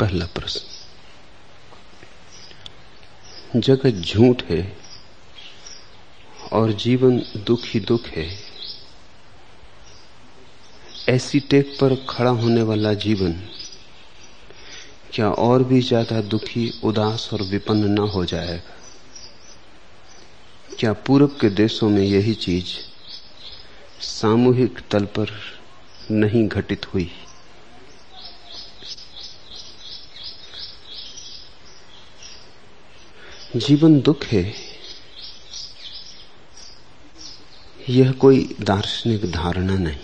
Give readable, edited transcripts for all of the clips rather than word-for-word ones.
पहला प्रश्न, जगत झूठ है और जीवन दुख ही दुख है। ऐसी टेक पर खड़ा होने वाला जीवन क्या और भी ज्यादा दुखी, उदास और विपन्न न हो जाएगा? क्या पूरब के देशों में यही चीज सामूहिक तल पर नहीं घटित हुई? जीवन दुख है, यह कोई दार्शनिक धारणा नहीं।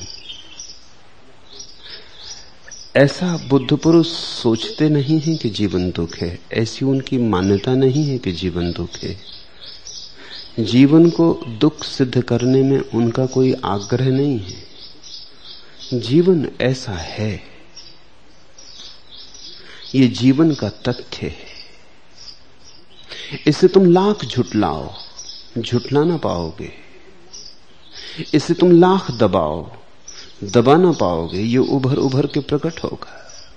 ऐसा बुद्ध पुरुष सोचते नहीं हैं कि जीवन दुख है, ऐसी उनकी मान्यता नहीं है कि जीवन दुख है। जीवन को दुख सिद्ध करने में उनका कोई आग्रह नहीं है। जीवन ऐसा है, ये जीवन का तथ्य है। इसे तुम लाख झुटलाओ, झुटला ना पाओगे। इसे तुम लाख दबाओ, दबा ना पाओगे। ये उभर उभर के प्रकट होगा,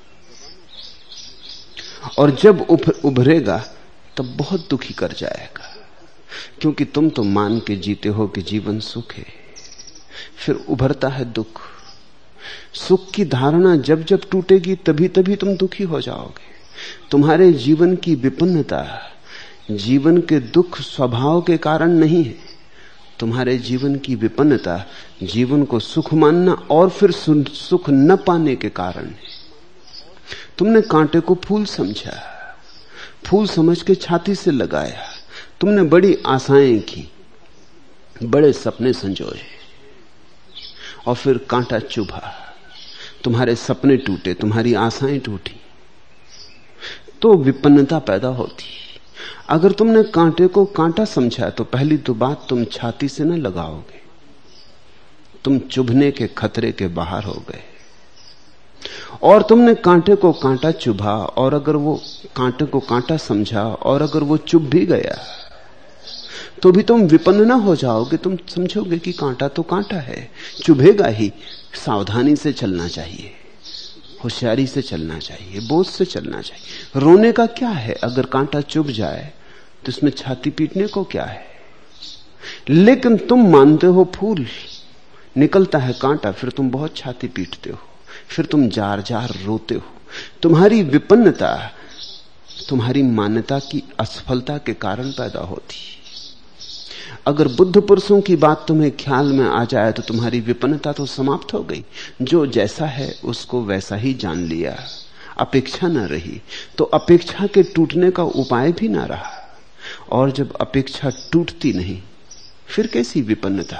और जब उभरेगा तब बहुत दुखी कर जाएगा, क्योंकि तुम तो मान के जीते हो कि जीवन सुख है। फिर उभरता है दुख। सुख की धारणा जब जब टूटेगी तभी तभी तुम दुखी हो जाओगे। तुम्हारे जीवन की विपन्नता जीवन के दुख स्वभाव के कारण नहीं है। तुम्हारे जीवन की विपन्नता जीवन को सुख मानना और फिर सुख न पाने के कारण है। तुमने कांटे को फूल समझा, फूल समझ के छाती से लगाया। तुमने बड़ी आशाएं की, बड़े सपने संजोए, और फिर कांटा चुभा। तुम्हारे सपने टूटे, तुम्हारी आशाएं टूटी, तो विपन्नता पैदा होती। अगर तुमने कांटे को कांटा समझा तो पहली तो बात, तुम छाती से न लगाओगे, तुम चुभने के खतरे के बाहर हो गए। और तुमने कांटे को कांटा चुभा, और अगर वो कांटे को कांटा समझा और अगर वो चुभ भी गया तो भी तुम विपन्न न हो जाओगे। तुम समझोगे कि कांटा तो कांटा है, चुभेगा ही। सावधानी से चलना चाहिए, होशियारी से चलना चाहिए, बोझ से चलना चाहिए। रोने का क्या है? अगर कांटा चुभ जाए तो इसमें छाती पीटने को क्या है? लेकिन तुम मानते हो फूल, निकलता है कांटा, फिर तुम बहुत छाती पीटते हो, फिर तुम जार जार रोते हो। तुम्हारी विपन्नता तुम्हारी मान्यता की असफलता के कारण पैदा होती। अगर बुद्ध पुरुषों की बात तुम्हें ख्याल में आ जाए तो तुम्हारी विपन्नता तो समाप्त हो गई। जो जैसा है उसको वैसा ही जान लिया, अपेक्षा न रही, तो अपेक्षा के टूटने का उपाय भी ना रहा। और जब अपेक्षा टूटती नहीं, फिर कैसी विपन्नता?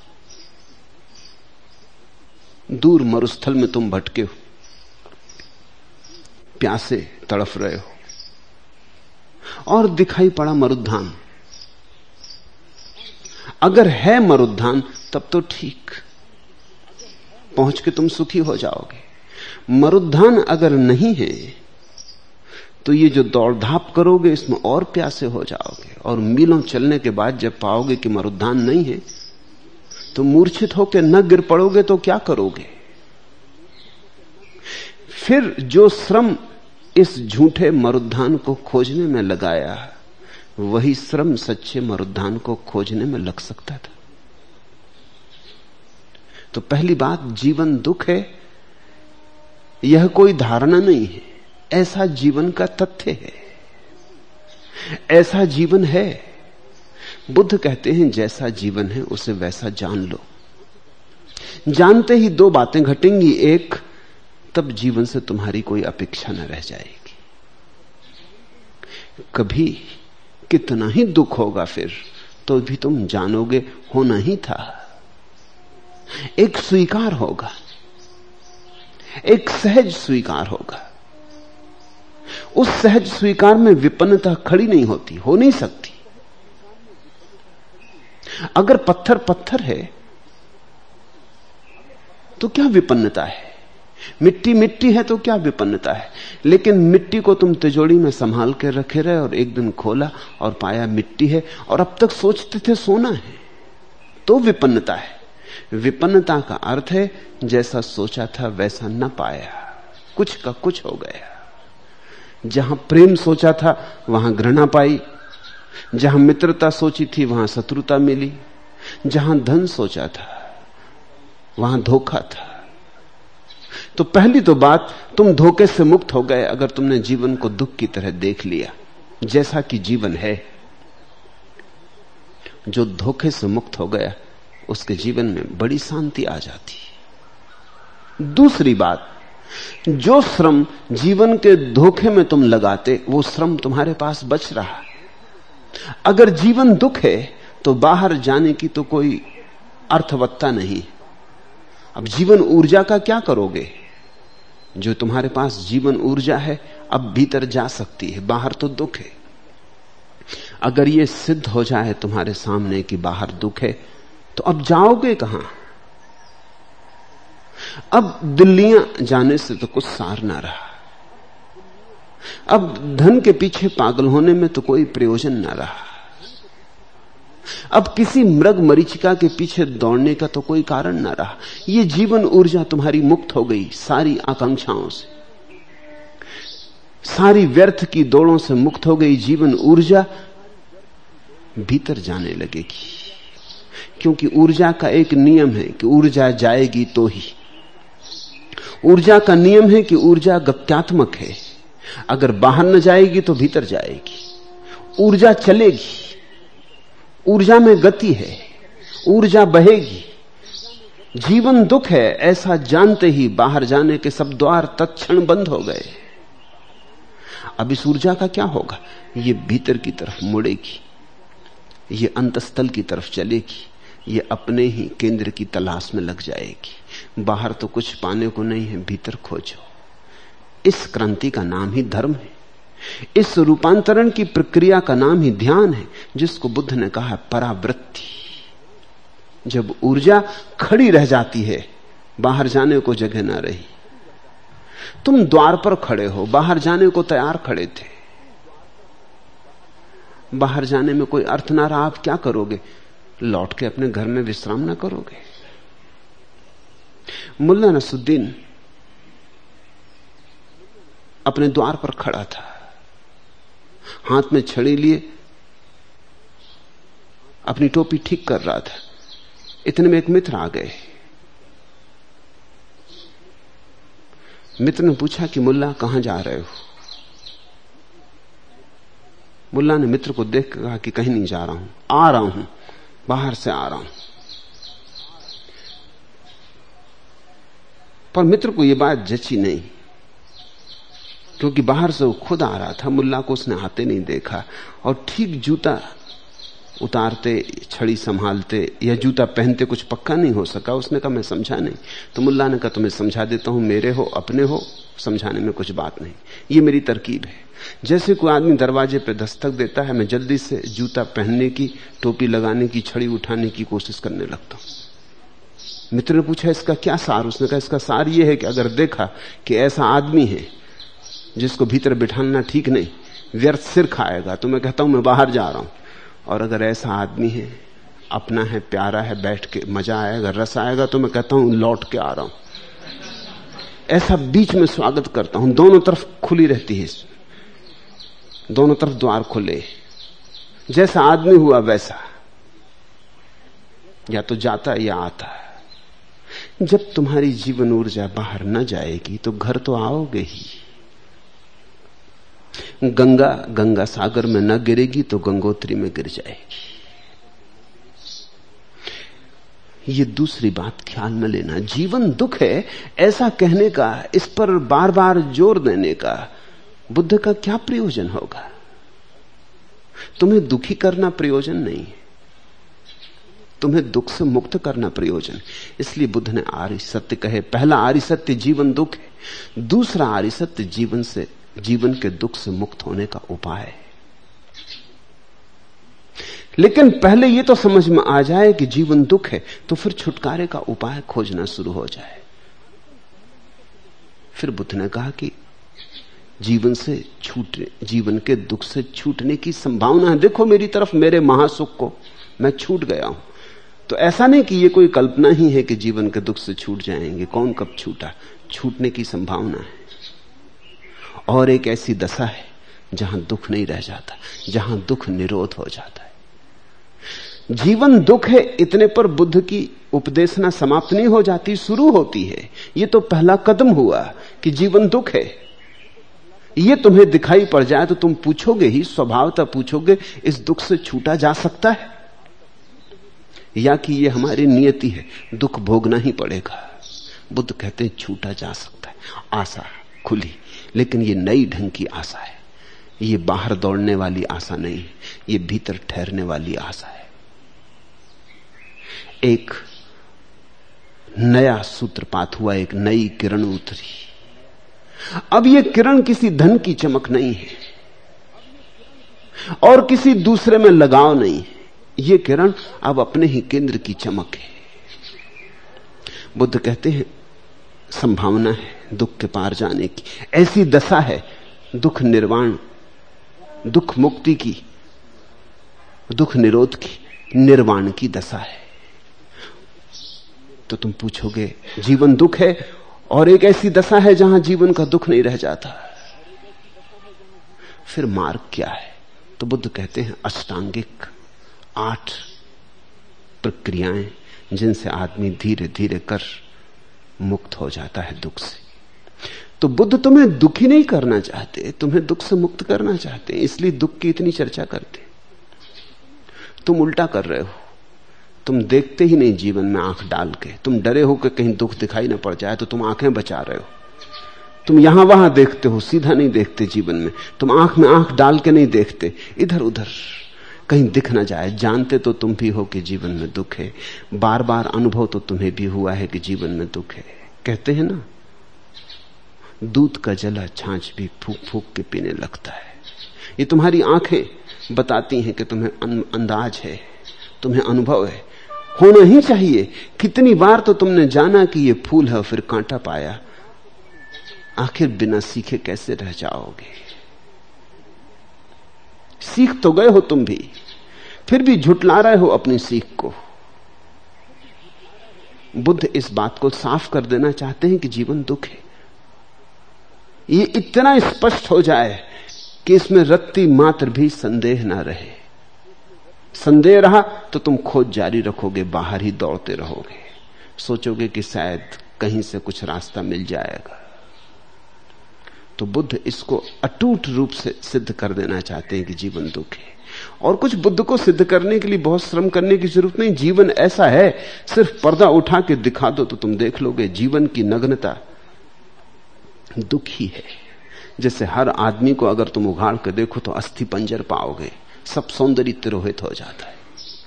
दूर मरुस्थल में तुम भटके हो, प्यासे तड़फ रहे हो, और दिखाई पड़ा मरुद्धान। अगर है मरुद्धान तब तो ठीक, पहुंच के तुम सुखी हो जाओगे। मरुद्धान अगर नहीं है तो ये जो दौड़ धाप करोगे इसमें और प्यासे हो जाओगे। और मीलों चलने के बाद जब पाओगे कि मरुद्धान नहीं है तो मूर्छित होकर न गिर पड़ोगे तो क्या करोगे? फिर जो श्रम इस झूठे मरुद्धान को खोजने में लगाया, वही श्रम सच्चे मरुद्धान को खोजने में लग सकता था। तो पहली बात, जीवन दुख है, यह कोई धारणा नहीं है, ऐसा जीवन का तथ्य है, ऐसा जीवन है। बुद्ध कहते हैं जैसा जीवन है उसे वैसा जान लो। जानते ही दो बातें घटेंगी। एक, तब जीवन से तुम्हारी कोई अपेक्षा न रह जाएगी। कभी कितना ही दुख होगा फिर तो भी तुम जानोगे होना ही था। एक स्वीकार होगा, एक सहज स्वीकार होगा। उस सहज स्वीकार में विपन्नता खड़ी नहीं होती, हो नहीं सकती। अगर पत्थर पत्थर है तो क्या विपन्नता है? मिट्टी मिट्टी है तो क्या विपन्नता है? लेकिन मिट्टी को तुम तिजोरी में संभाल के रखे रहे और एक दिन खोला और पाया मिट्टी है, और अब तक सोचते थे सोना है, तो विपन्नता है। विपन्नता का अर्थ है जैसा सोचा था वैसा न पाया, कुछ का कुछ हो गया। जहां प्रेम सोचा था वहां घृणा पाई, जहां मित्रता सोची थी वहां शत्रुता मिली, जहां धन सोचा था वहां धोखा था। तो पहली तो बात, तुम धोखे से मुक्त हो गए अगर तुमने जीवन को दुख की तरह देख लिया, जैसा कि जीवन है। जो धोखे से मुक्त हो गया उसके जीवन में बड़ी शांति आ जाती। दूसरी बात, जो श्रम जीवन के धोखे में तुम लगाते वो श्रम तुम्हारे पास बच रहा। अगर जीवन दुख है तो बाहर जाने की तो कोई अर्थवत्ता नहीं। अब जीवन ऊर्जा का क्या करोगे? जो तुम्हारे पास जीवन ऊर्जा है अब भीतर जा सकती है, बाहर तो दुख है। अगर यह सिद्ध हो जाए तुम्हारे सामने कि बाहर दुख है तो अब जाओगे कहां? अब दिल्लियां जाने से तो कुछ सार ना रहा। अब धन के पीछे पागल होने में तो कोई प्रयोजन ना रहा। अब किसी मृग मरीचिका के पीछे दौड़ने का तो कोई कारण ना रहा। यह जीवन ऊर्जा तुम्हारी मुक्त हो गई सारी आकांक्षाओं से, सारी व्यर्थ की दौड़ों से मुक्त हो गई। जीवन ऊर्जा भीतर जाने लगेगी, क्योंकि ऊर्जा का एक नियम है कि ऊर्जा जाएगी तो ही। ऊर्जा का नियम है कि ऊर्जा गत्यात्मक है, अगर बाहर न जाएगी तो भीतर जाएगी। ऊर्जा चलेगी, ऊर्जा में गति है, ऊर्जा बहेगी। जीवन दुख है ऐसा जानते ही बाहर जाने के सब द्वार तत्क्षण बंद हो गए। अब इस ऊर्जा का क्या होगा? ये भीतर की तरफ मुड़ेगी, ये अंतस्थल की तरफ चलेगी, ये अपने ही केंद्र की तलाश में लग जाएगी। बाहर तो कुछ पाने को नहीं है, भीतर खोजो। इस क्रांति का नाम ही धर्म है, इस रूपांतरण की प्रक्रिया का नाम ही ध्यान है, जिसको बुद्ध ने कहा परावृत्ति। जब ऊर्जा खड़ी रह जाती है, बाहर जाने को जगह ना रही। तुम द्वार पर खड़े हो, बाहर जाने को तैयार खड़े थे, बाहर जाने में कोई अर्थ ना रहा। आप क्या करोगे? लौट के अपने घर में विश्राम ना करोगे? मुल्ला नसरुद्दीन अपने द्वार पर खड़ा था, हाथ में छड़ी लिए अपनी टोपी ठीक कर रहा था। इतने में एक मित्र आ गए। मित्र ने पूछा कि मुल्ला कहां जा रहे हो? मुल्ला ने मित्र को देख कहा कि कहीं नहीं जा रहा हूं, आ रहा हूं, बाहर से आ रहा हूं। पर मित्र को यह बात जची नहीं, क्योंकि बाहर से वो खुद आ रहा था, मुल्ला को उसने आते नहीं देखा। और ठीक जूता उतारते, छड़ी संभालते या जूता पहनते कुछ पक्का नहीं हो सका। उसने कहा मैं समझा नहीं। तो मुल्ला ने कहा तुम्हें समझा देता हूं, मेरे हो अपने हो, समझाने में कुछ बात नहीं, ये मेरी तरकीब है। जैसे कोई आदमी दरवाजे पे दस्तक देता है, मैं जल्दी से जूता पहनने की, टोपी लगाने की, छड़ी उठाने की कोशिश करने लगता हूं। मित्र ने पूछा इसका क्या सार? उसने कहा इसका सार यह है कि अगर देखा कि ऐसा आदमी है जिसको भीतर बिठाना ठीक नहीं, व्यर्थ सिर खाएगा, तो मैं कहता हूं मैं बाहर जा रहा हूं। और अगर ऐसा आदमी है, अपना है, प्यारा है, बैठ के मजा आएगा, रस आएगा, तो मैं कहता हूं लौट के आ रहा हूं। ऐसा बीच में स्वागत करता हूं, दोनों तरफ खुली रहती है, दोनों तरफ द्वार खुले। जैसा आदमी हुआ वैसा, या तो जाता या आता। जब तुम्हारी जीवन ऊर्जा बाहर न जाएगी तो घर तो आओगे ही। गंगा गंगा सागर में न गिरेगी तो गंगोत्री में गिर जाएगी। ये दूसरी बात ख्याल में लेना। जीवन दुख है ऐसा कहने का, इस पर बार बार जोर देने का बुद्ध का क्या प्रयोजन होगा? तुम्हें दुखी करना प्रयोजन नहीं, तुम्हें दुख से मुक्त करना प्रयोजन। इसलिए बुद्ध ने आर्य सत्य कहे। पहला आर्य सत्य जीवन दुख है, दूसरा आर्य सत्य जीवन के दुख से मुक्त होने का उपाय है। लेकिन पहले यह तो समझ में आ जाए कि जीवन दुख है, तो फिर छुटकारे का उपाय खोजना शुरू हो जाए। फिर बुद्ध ने कहा कि जीवन के दुख से छूटने की संभावना है। देखो मेरी तरफ, मेरे महासुख को मैं छूट गया हूं। तो ऐसा नहीं कि यह कोई कल्पना ही है कि जीवन के दुख से छूट जाएंगे। कौन कब छूटा? छूटने की संभावना है। और एक ऐसी दशा है जहां दुख नहीं रह जाता, जहां दुख निरोध हो जाता है। जीवन दुख है इतने पर बुद्ध की उपदेशना समाप्त नहीं हो जाती, शुरू होती है। यह तो पहला कदम हुआ कि जीवन दुख है। यह तुम्हें दिखाई पड़ जाए तो तुम पूछोगे ही, स्वभावतः पूछोगे, इस दुख से छूटा जा सकता है या कि यह हमारी नियति है, दुख भोगना ही पड़ेगा। बुद्ध कहते हैं छूटा जा सकता है। आशा खुली, लेकिन यह नई ढंग की आशा है। ये बाहर दौड़ने वाली आशा नहीं है, ये भीतर ठहरने वाली आशा है। एक नया सूत्रपात हुआ, एक नई किरण उतरी। अब ये किरण किसी धन की चमक नहीं है और किसी दूसरे में लगाव नहीं है। ये किरण अब अपने ही केंद्र की चमक है। बुद्ध कहते हैं संभावना है दुख के पार जाने की। ऐसी दशा है दुख निर्वाण, दुख मुक्ति की, दुख निरोध की, निर्वाण की दशा है। तो तुम पूछोगे जीवन दुख है और एक ऐसी दशा है जहां जीवन का दुख नहीं रह जाता, फिर मार्ग क्या है? तो बुद्ध कहते हैं अष्टांगिक 8 प्रक्रियाएं जिनसे आदमी धीरे धीरे कर मुक्त हो जाता है दुख से। तो बुद्ध तुम्हें दुखी नहीं करना चाहते, तुम्हें दुख से मुक्त करना चाहते हैं, इसलिए दुख की इतनी चर्चा करते। तुम उल्टा कर रहे हो, तुम देखते ही नहीं जीवन में आंख डाल के। तुम डरे हो कि कहीं दुख दिखाई ना पड़ जाए तो तुम आंखें बचा रहे हो। तुम यहां वहां देखते हो, सीधा नहीं देखते जीवन में। तुम आंख में आंख डाल के नहीं देखते, इधर उधर कहीं दिख ना जाए। जानते तो तुम भी हो कि जीवन में दुख है, बार बार अनुभव तो तुम्हें भी हुआ है कि जीवन में दुख है। कहते हैं ना, दूध का जला छाछ भी फूक फूक के पीने लगता है। ये तुम्हारी आंखें बताती हैं कि तुम्हें अंदाज है, तुम्हें अनुभव है, होना ही चाहिए। कितनी बार तो तुमने जाना कि ये फूल है, फिर कांटा पाया। आखिर बिना सीखे कैसे रह जाओगे? सीख तो गए हो तुम भी, फिर भी झुटला रहे हो अपनी सीख को। बुद्ध इस बात को साफ कर देना चाहते हैं कि जीवन दुख है। ये इतना स्पष्ट हो जाए कि इसमें रत्ती मात्र भी संदेह ना रहे। संदेह रहा तो तुम खोज जारी रखोगे, बाहर ही दौड़ते रहोगे, सोचोगे कि शायद कहीं से कुछ रास्ता मिल जाएगा। तो बुद्ध इसको अटूट रूप से सिद्ध कर देना चाहते हैं कि जीवन दुख है। और कुछ बुद्ध को सिद्ध करने के लिए बहुत श्रम करने की जरूरत नहीं। जीवन ऐसा है, सिर्फ पर्दा उठा के दिखा दो तो तुम देख लोगे जीवन की नग्नता दुख ही है। जैसे हर आदमी को अगर तुम उघाड़ कर देखो तो अस्थि पंजर पाओगे, सब सौंदर्य तिरोहित हो जाता है।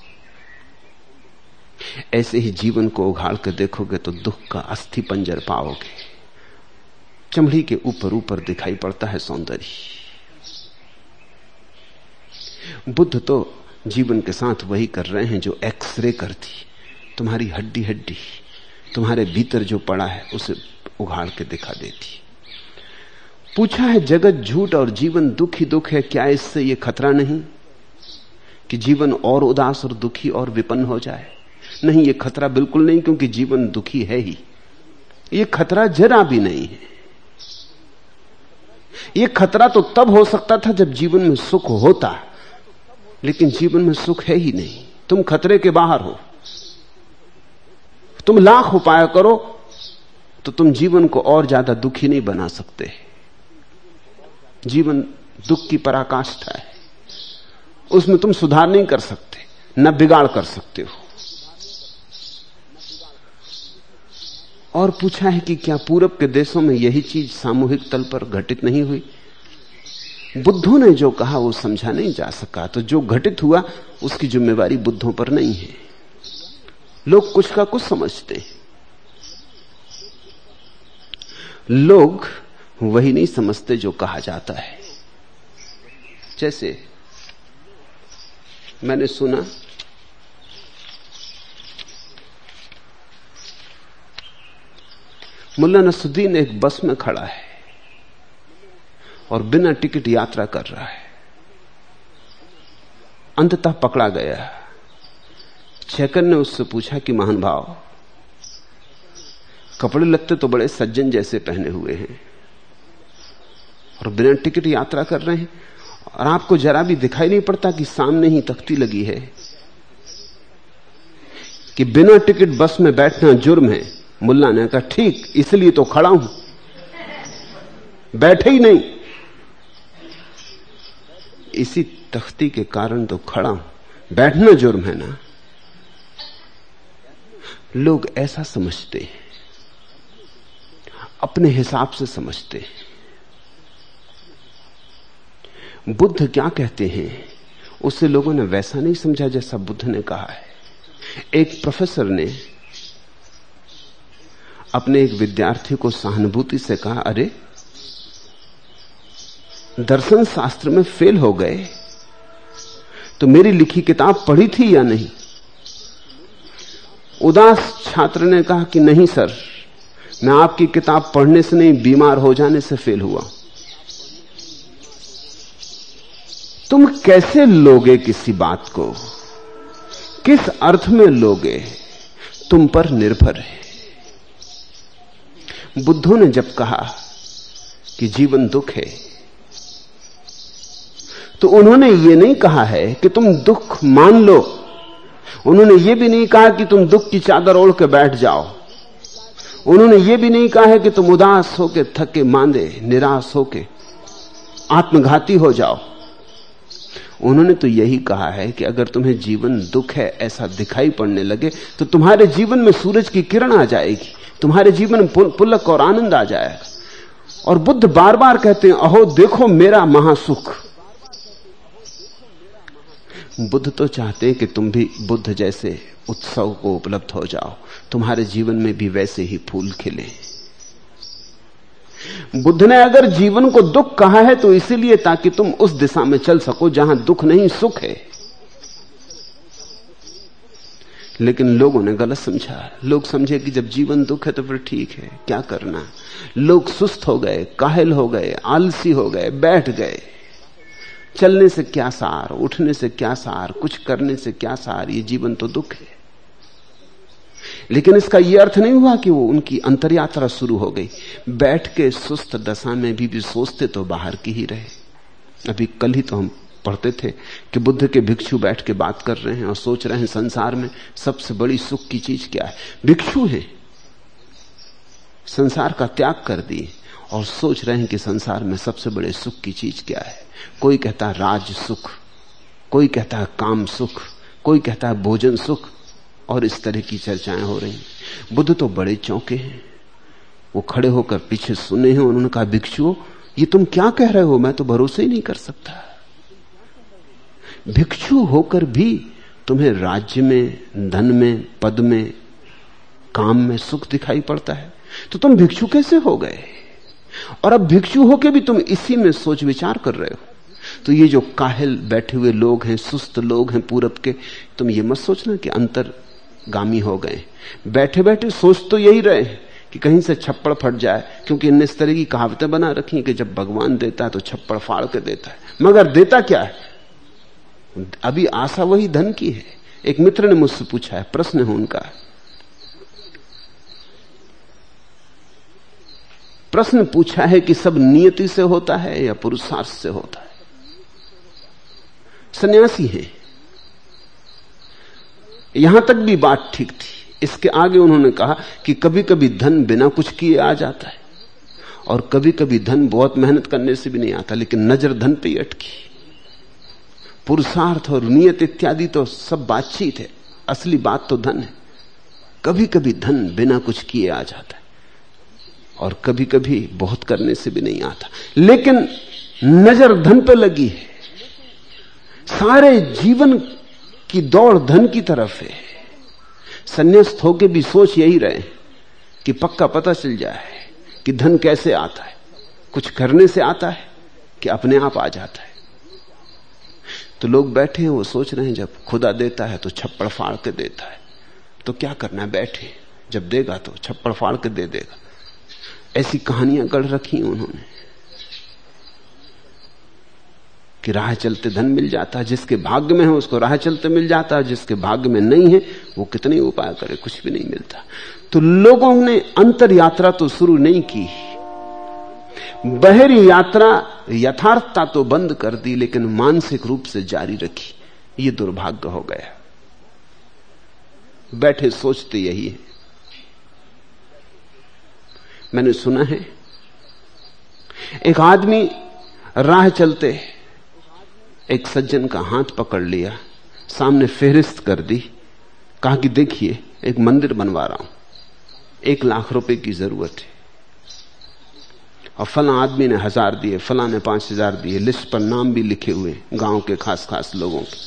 ऐसे ही जीवन को उघाड़ कर देखोगे तो दुख का अस्थि पंजर पाओगे। चमड़ी के ऊपर ऊपर दिखाई पड़ता है सौंदर्य। बुद्ध तो जीवन के साथ वही कर रहे हैं जो एक्सरे करती, तुम्हारी हड्डी हड्डी, तुम्हारे भीतर जो पड़ा है उसे उघाड़ के दिखा देती। पूछा है जगत झूठ और जीवन दुख ही दुख है, क्या इससे यह खतरा नहीं कि जीवन और उदास और दुखी और विपन्न हो जाए? नहीं, यह खतरा बिल्कुल नहीं, क्योंकि जीवन दुखी है ही। यह खतरा जरा भी नहीं है। यह खतरा तो तब हो सकता था जब जीवन में सुख होता, लेकिन जीवन में सुख है ही नहीं। तुम खतरे के बाहर हो। तुम लाख उपाय करो तो तुम जीवन को और ज्यादा दुखी नहीं बना सकते। जीवन दुख की पराकाष्ठा है, उसमें तुम सुधार नहीं कर सकते, न बिगाड़ कर सकते हो। और पूछा है कि क्या पूरब के देशों में यही चीज सामूहिक तल पर घटित नहीं हुई? बुद्धों ने जो कहा वो समझा नहीं जा सका, तो जो घटित हुआ उसकी जिम्मेवारी बुद्धों पर नहीं है। लोग कुछ का कुछ समझते हैं। लोग वही नहीं समझते जो कहा जाता है। जैसे मैंने सुना मुल्ला नसरुद्दीन एक बस में खड़ा है और बिना टिकट यात्रा कर रहा है। अंततः पकड़ा गया। चेकन ने उससे पूछा कि महान भाव, कपड़े लगते तो बड़े सज्जन जैसे पहने हुए हैं और बिना टिकट यात्रा कर रहे हैं, और आपको जरा भी दिखाई नहीं पड़ता कि सामने ही तख्ती लगी है कि बिना टिकट बस में बैठना जुर्म है। मुल्ला ने कहा ठीक, इसलिए तो खड़ा हूं, बैठे ही नहीं, इसी तख्ती के कारण तो खड़ा हूं, बैठना जुर्म है ना। लोग ऐसा समझते हैं, अपने हिसाब से समझते हैं। बुद्ध क्या कहते हैं उसे लोगों ने वैसा नहीं समझा जैसा बुद्ध ने कहा है। एक प्रोफेसर ने अपने एक विद्यार्थी को सहानुभूति से कहा, अरे दर्शन शास्त्र में फेल हो गए तो मेरी लिखी किताब पढ़ी थी या नहीं? उदास छात्र ने कहा कि नहीं सर, मैं आपकी किताब पढ़ने से नहीं, बीमार हो जाने से फेल हुआ। तुम कैसे लोगे किसी बात को, किस अर्थ में लोगे, तुम पर निर्भर है। बुद्धों ने जब कहा कि जीवन दुख है, तो उन्होंने ये नहीं कहा है कि तुम दुख मान लो, उन्होंने ये भी नहीं कहा कि तुम दुख की चादर ओढ़ के बैठ जाओ, उन्होंने ये भी नहीं कहा है कि तुम उदास होके, थके मांदे, निराश होके आत्मघाती हो जाओ। उन्होंने तो यही कहा है कि अगर तुम्हें जीवन दुख है ऐसा दिखाई पड़ने लगे तो तुम्हारे जीवन में सूरज की किरण आ जाएगी, तुम्हारे जीवन में पुलक और आनंद आ जाएगा। और बुद्ध बार बार कहते हैं, अहो देखो मेरा महासुख। बुद्ध तो चाहते हैं कि तुम भी बुद्ध जैसे उत्सव को उपलब्ध हो जाओ, तुम्हारे जीवन में भी वैसे ही फूल खिले। बुद्ध ने अगर जीवन को दुख कहा है तो इसीलिए ताकि तुम उस दिशा में चल सको जहां दुख नहीं सुख है। लेकिन लोगों ने गलत समझा। लोग समझे कि जब जीवन दुख है तो फिर ठीक है, क्या करना। लोग सुस्त हो गए, काहिल हो गए, आलसी हो गए, बैठ गए। चलने से क्या सार, उठने से क्या सार, कुछ करने से क्या सार, ये जीवन तो दुख है। लेकिन इसका यह अर्थ नहीं हुआ कि वो उनकी अंतरयात्रा शुरू हो गई। बैठ के सुस्त दशा में भी सोचते तो बाहर की ही रहे। अभी कल ही तो हम पढ़ते थे कि बुद्ध के भिक्षु बैठ के बात कर रहे हैं और सोच रहे हैं संसार में सबसे बड़ी सुख की चीज क्या है। भिक्षु हैं, संसार का त्याग कर दिए और सोच रहे हैं कि संसार में सबसे बड़े सुख की चीज क्या है। कोई कहता है राज सुख, कोई कहता है काम सुख, कोई कहता है भोजन सुख, और इस तरह की चर्चाएं हो रही। बुद्ध तो बड़े चौंके हैं। वो खड़े होकर पीछे सुने हैं। उन्होंने कहा, भिक्षुओं ये तुम क्या कह रहे हो, मैं तो भरोसा ही नहीं कर सकता। भिक्षु होकर भी तुम्हें राज्य में, धन में, पद में, काम में सुख दिखाई पड़ता है, तो तुम भिक्षु कैसे हो गए? और अब भिक्षु होकर भी तुम इसी में सोच विचार कर रहे हो। तो ये जो काहिल बैठे हुए लोग हैं, सुस्त लोग हैं पूरब के, तुम ये मत सोचना कि अंतर्गामी हो गए। बैठे बैठे सोच तो यही रहे कि कहीं से छप्पड़ फट जाए, क्योंकि इनने इस तरह की कहावतें बना रखी हैं कि जब भगवान देता है तो छप्पड़ फाड़ के देता है, मगर देता क्या है? अभी आशा वही धन की है। एक मित्र ने मुझसे पूछा है, प्रश्न है उनका, प्रश्न पूछा है कि सब नियति से होता है या पुरुषार्थ से होता है? सन्यासी है। यहां तक भी बात ठीक थी। इसके आगे उन्होंने कहा कि कभी कभी धन बिना कुछ किए आ जाता है और कभी कभी धन बहुत मेहनत करने से भी नहीं आता, लेकिन नजर धन पे ही अटकी। पुरुषार्थ और नियत इत्यादि तो सब बातचीत है, असली बात तो धन है। कभी कभी धन बिना कुछ किए आ जाता है और कभी कभी बहुत करने से भी नहीं आता, लेकिन नजर धन पे लगी है। सारे जीवन की दौड़ धन की तरफ है। संन्यास्त होके भी सोच यही रहे कि पक्का पता चल जाए कि धन कैसे आता है, कुछ करने से आता है कि अपने आप आ जाता है। तो लोग बैठे हैं, वो सोच रहे हैं जब खुदा देता है तो छप्पड़ फाड़ के देता है, तो क्या करना है, बैठे, जब देगा तो छप्पड़ फाड़ के दे देगा। ऐसी कहानियां गढ़ रखी उन्होंने कि राह चलते धन मिल जाता है, जिसके भाग्य में है उसको राह चलते मिल जाता है, जिसके भाग्य में नहीं है वो कितने उपाय करे, कुछ भी नहीं मिलता। तो लोगों ने अंतर यात्रा तो शुरू नहीं की, बाहरी यात्रा यथार्थता तो बंद कर दी, लेकिन मानसिक रूप से जारी रखी। ये दुर्भाग्य हो गया। बैठे सोचते यही है। मैंने सुना है एक आदमी राह चलते एक सज्जन का हाथ पकड़ लिया, सामने फेहरिस्त कर दी, कहा कि देखिए एक मंदिर बनवा रहा हूं, 1 लाख रुपए की जरूरत है। और फला आदमी ने 1000 दिए, फला ने 5000 दिए, लिस्ट पर नाम भी लिखे हुए गांव के खास खास लोगों के।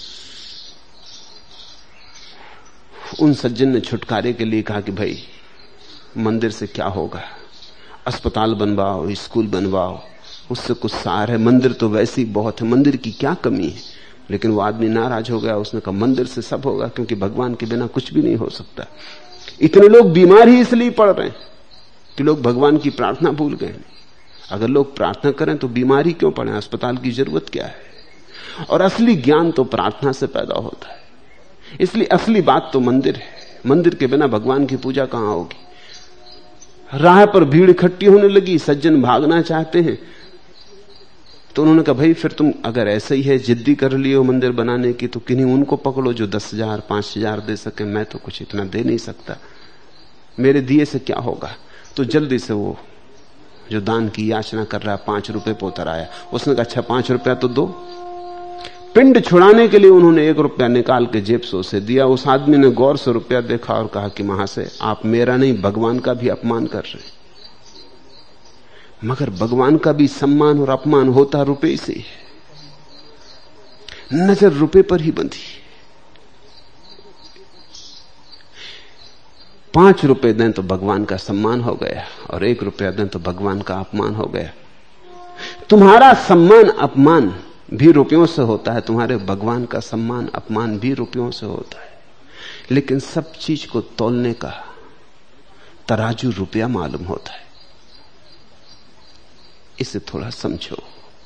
उन सज्जन ने छुटकारे के लिए कहा कि भाई मंदिर से क्या होगा, अस्पताल बनवाओ, स्कूल बनवाओ, उससे कुछ सार है, मंदिर तो वैसे ही बहुत है, मंदिर की क्या कमी है। लेकिन वो आदमी नाराज हो गया। उसने कहा मंदिर से सब होगा, क्योंकि भगवान के बिना कुछ भी नहीं हो सकता। इतने लोग बीमार ही इसलिए पड़ रहे हैं कि लोग भगवान की प्रार्थना भूल गए। अगर लोग प्रार्थना करें तो बीमारी क्यों पड़े, अस्पताल की जरूरत क्या है। और असली ज्ञान तो प्रार्थना से पैदा होता है। इसलिए असली बात तो मंदिर है। मंदिर के बिना भगवान की पूजा कहां होगी। राह पर भीड़ इकट्ठी होने लगी, सज्जन भागना चाहते हैं, तो उन्होंने कहा भाई फिर तुम अगर ऐसे ही है, जिद्दी कर लियो मंदिर बनाने की, तो किन्हीं उनको पकड़ो जो 10,000 5,000 दे सके। मैं तो कुछ इतना दे नहीं सकता, मेरे दिए से क्या होगा। तो जल्दी से वो जो दान की याचना कर रहा 5 रुपए पोतर आया। उसने कहा अच्छा 5 रुपया तो दो। पिंड छुड़ाने के लिए उन्होंने 1 रुपया निकाल के जेब से उसे दिया। उस आदमी ने गौर से रुपया देखा और कहा कि महाशय आप मेरा नहीं भगवान का भी अपमान कर रहे हैं। मगर भगवान का भी सम्मान और अपमान होता रुपए से है। नजर रुपए पर ही बंधी। 5 रुपए दें तो भगवान का सम्मान हो गया, और 1 रुपया दें तो भगवान का अपमान हो गया। तुम्हारा सम्मान अपमान भी रुपयों से होता है, तुम्हारे भगवान का सम्मान अपमान भी रुपयों से होता है। लेकिन सब चीज को तौलने का तराजू रुपया मालूम होता है। इसे थोड़ा समझो।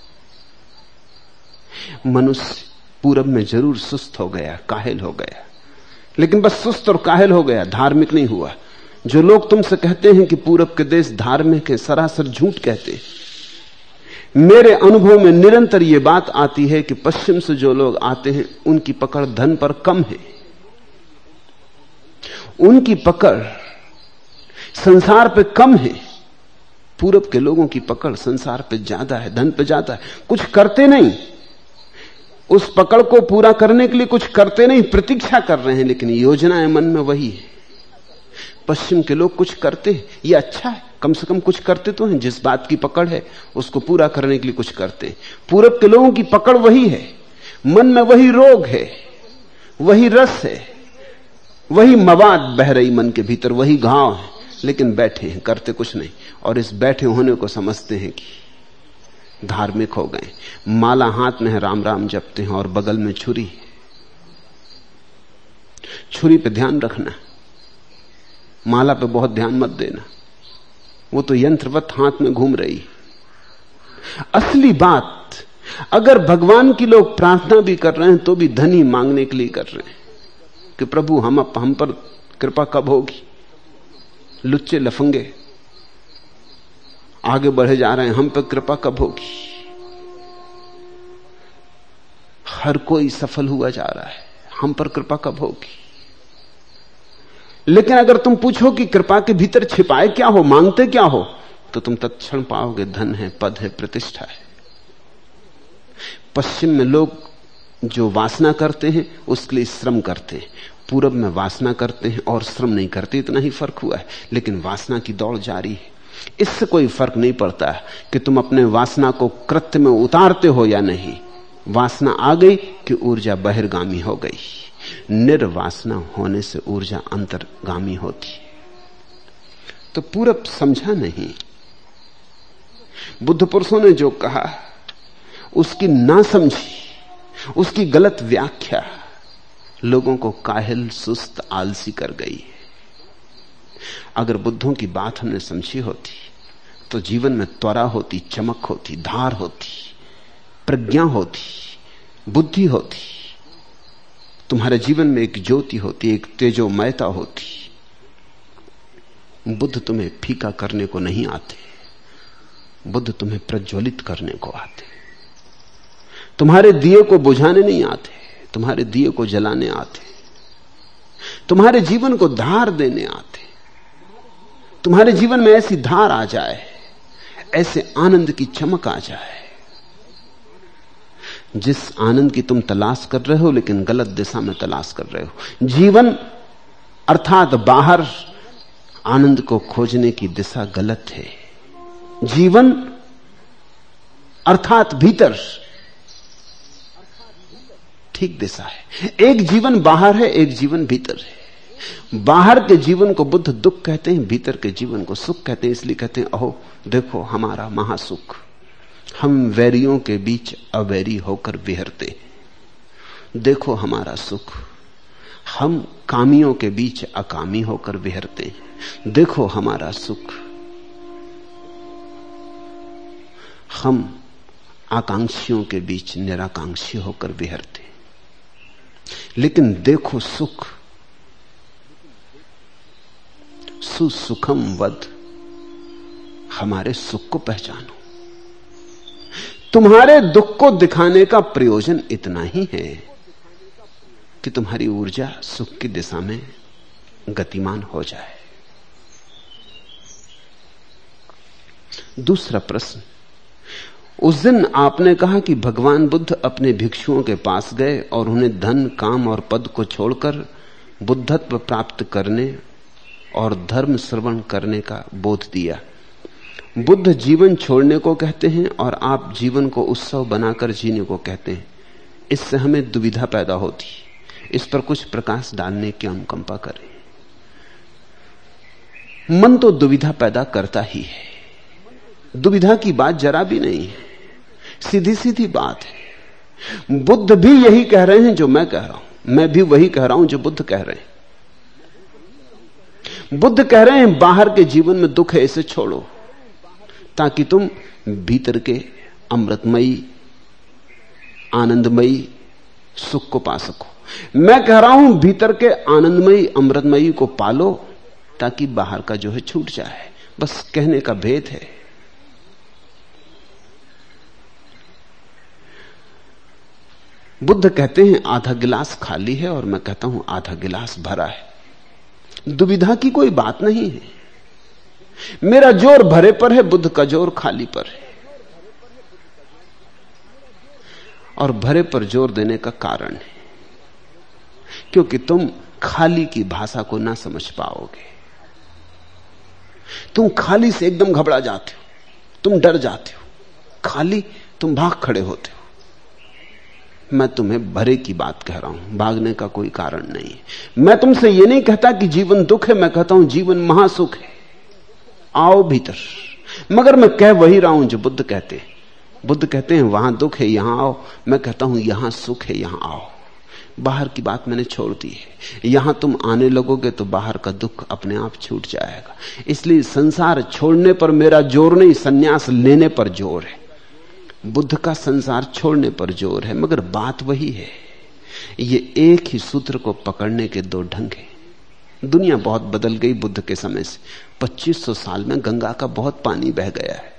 मनुष्य पूरब में जरूर सुस्त हो गया, काहिल हो गया, लेकिन बस सुस्त और काहिल हो गया, धार्मिक नहीं हुआ। जो लोग तुमसे कहते हैं कि पूरब के देश धार्मिक है, सरासर झूठ कहते हैं। मेरे अनुभव में निरंतर यह बात आती है कि पश्चिम से जो लोग आते हैं उनकी पकड़ धन पर कम है, उनकी पकड़ संसार पे कम है। पूरब के लोगों की पकड़ संसार पे ज्यादा है, धन पे ज्यादा है। कुछ करते नहीं, उस पकड़ को पूरा करने के लिए कुछ करते नहीं, प्रतीक्षा कर रहे हैं, लेकिन योजनाएं मन में वही है। पश्चिम के लोग कुछ करते हैं, ये अच्छा है, कम से कम कुछ करते तो हैं। जिस बात की पकड़ है उसको पूरा करने के लिए कुछ करते हैं। पूरब के लोगों की पकड़ वही है, मन में वही रोग है, वही रस है, वही मवाद बह रही मन के भीतर, वही घाव है, लेकिन बैठे हैं, करते कुछ नहीं। और इस बैठे होने को समझते हैं कि धार्मिक हो गए। माला हाथ में है, राम राम जपते हैं, और बगल में छुरी। छुरी पे ध्यान रखना, माला पे बहुत ध्यान मत देना, वो तो यंत्रवत हाथ में घूम रही। असली बात, अगर भगवान की लोग प्रार्थना भी कर रहे हैं तो भी धन ही मांगने के लिए कर रहे हैं कि प्रभु हम पर कृपा कब होगी। लुच्चे लफंगे आगे बढ़े जा रहे हैं, हम पर कृपा कब होगी। हर कोई सफल हुआ जा रहा है, हम पर कृपा कब होगी। लेकिन अगर तुम पूछो कि कृपा के भीतर छिपाए क्या हो, मांगते क्या हो, तो तुम तत्क्षण पाओगे धन है, पद है, प्रतिष्ठा है। पश्चिम में लोग जो वासना करते हैं उसके लिए श्रम करते हैं, पूरब में वासना करते हैं और श्रम नहीं करते। इतना ही फर्क हुआ है, लेकिन वासना की दौड़ जारी है। इससे कोई फर्क नहीं पड़ता कि तुम अपने वासना को कृत्य में उतारते हो या नहीं। वासना आ गई कि ऊर्जा बहिर्गामी हो गई। निर्वासना होने से ऊर्जा अंतर्गामी होती है। तो पूरब समझा नहीं। बुद्ध पुरुषों ने जो कहा उसकी ना समझी, उसकी गलत व्याख्या लोगों को काहिल, सुस्त, आलसी कर गई है। अगर बुद्धों की बात हमने समझी होती तो जीवन में त्वरा होती, चमक होती, धार होती, प्रज्ञा होती, बुद्धि होती, तुम्हारे जीवन में एक ज्योति होती, एक तेजोमयता होती। बुद्ध तुम्हें फीका करने को नहीं आते, बुद्ध तुम्हें प्रज्वलित करने को आते, तुम्हारे दिए को बुझाने नहीं आते, तुम्हारे दिए को जलाने आते, तुम्हारे जीवन को धार देने आते। तुम्हारे जीवन में ऐसी धार आ जाए, ऐसे आनंद की चमक आ जाए, जिस आनंद की तुम तलाश कर रहे हो लेकिन गलत दिशा में तलाश कर रहे हो। जीवन अर्थात बाहर आनंद को खोजने की दिशा गलत है। जीवन अर्थात भीतर ठीक दिशा है। एक जीवन बाहर है, एक जीवन भीतर है। बाहर के जीवन को बुद्ध दुख कहते हैं, भीतर के जीवन को सुख कहते हैं। इसलिए कहते हैं, अहो देखो हमारा महासुख, हम वैरियों के बीच अवैरी होकर विहरते। देखो हमारा सुख, हम कामियों के बीच अकामी होकर विहरते। देखो हमारा सुख, हम आकांक्षियों के बीच निराकांक्षी होकर विहरते। लेकिन देखो सुख, सुसुखम वद, हमारे सुख को पहचानो। तुम्हारे दुख को दिखाने का प्रयोजन इतना ही है कि तुम्हारी ऊर्जा सुख की दिशा में गतिमान हो जाए। दूसरा प्रश्न, उस दिन आपने कहा कि भगवान बुद्ध अपने भिक्षुओं के पास गए और उन्हें धन, काम और पद को छोड़कर बुद्धत्व प्राप्त करने और धर्म श्रवण करने का बोध दिया। बुद्ध जीवन छोड़ने को कहते हैं और आप जीवन को उत्सव बनाकर जीने को कहते हैं। इससे हमें दुविधा पैदा होती। इस पर कुछ प्रकाश डालने की अनुकंपा करें। मन तो दुविधा पैदा करता ही है, दुविधा की बात जरा भी नहीं है, सीधी सीधी बात है। बुद्ध भी यही कह रहे हैं जो मैं कह रहा हूं, मैं भी वही कह रहा हूं जो बुद्ध कह रहे हैं। बुद्ध कह रहे हैं बाहर के जीवन में दुख है, इसे छोड़ो ताकि तुम भीतर के अमृतमयी आनंदमयी सुख को पा सको। मैं कह रहा हूं भीतर के आनंदमयी अमृतमयी को पालो ताकि बाहर का जो है छूट जाए। बस कहने का भेद है। बुद्ध कहते हैं आधा गिलास खाली है और मैं कहता हूं आधा गिलास भरा है। दुविधा की कोई बात नहीं है। मेरा जोर भरे पर है, बुद्ध का जोर खाली पर है। और भरे पर जोर देने का कारण है क्योंकि तुम खाली की भाषा को ना समझ पाओगे। तुम खाली से एकदम घबरा जाते हो, तुम डर जाते हो। खाली तुम भाग खड़े होते हो। मैं तुम्हें भरे की बात कह रहा हूं, भागने का कोई कारण नहीं है। मैं तुमसे यह नहीं कहता कि जीवन दुख है, मैं कहता हूं जीवन महासुख है। आओ भीतर। मगर मैं कह वही रहा हूं जो बुद्ध कहते हैं। बुद्ध कहते हैं वहां दुख है, यहां आओ। मैं कहता हूं यहां सुख है, यहां आओ। बाहर की बात मैंने छोड़ दी है। यहां तुम आने लगोगे तो बाहर का दुख अपने आप छूट जाएगा। इसलिए संसार छोड़ने पर मेरा जोर नहीं, संन्यास लेने पर जोर है। बुद्ध का संसार छोड़ने पर जोर है, मगर बात वही है। ये एक ही सूत्र को पकड़ने के दो ढंग हैं। दुनिया बहुत बदल गई बुद्ध के समय से। 2500 साल में गंगा का बहुत पानी बह गया है।